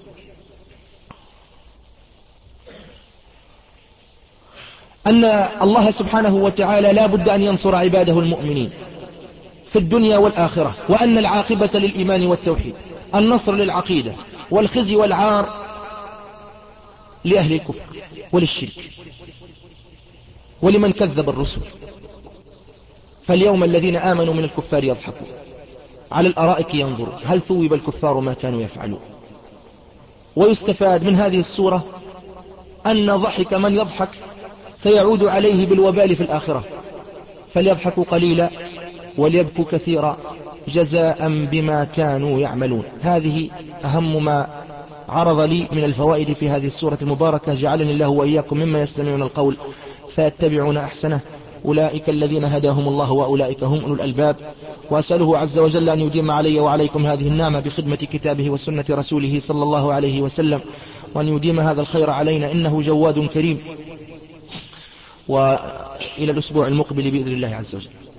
أن الله سبحانه وتعالى لا بد أن ينصر عباده المؤمنين في الدنيا والآخرة، وأن العاقبة للإيمان والتوحيد، النصر للعقيدة، والخزي والعار لأهل الكفر وللشرك ولمن كذب الرسل. فاليوم الذين آمنوا من الكفار يضحكون على الأرائك ينظرون هل ثوب الكفار ما كانوا يفعلون. ويستفاد من هذه السورة أن ضحك من يضحك سيعود عليه بالوبال في الآخرة، فليضحكوا قليلا وليبكوا كثيرا جزاء بما كانوا يعملون. هذه أهم ما عرض لي من الفوائد في هذه السورة المباركة. جعلني الله وإياكم مما يستمعون القول فيتبعون أحسنه، أولئك الذين هداهم الله وأولئك هم أولو الألباب. وأسأله عز وجل أن يديم علي وعليكم هذه النعمة بخدمة كتابه وسنة رسوله صلى الله عليه وسلم، وأن يديم هذا الخير علينا إنه جواد كريم. وإلى الأسبوع المقبل بإذن الله عز وجل.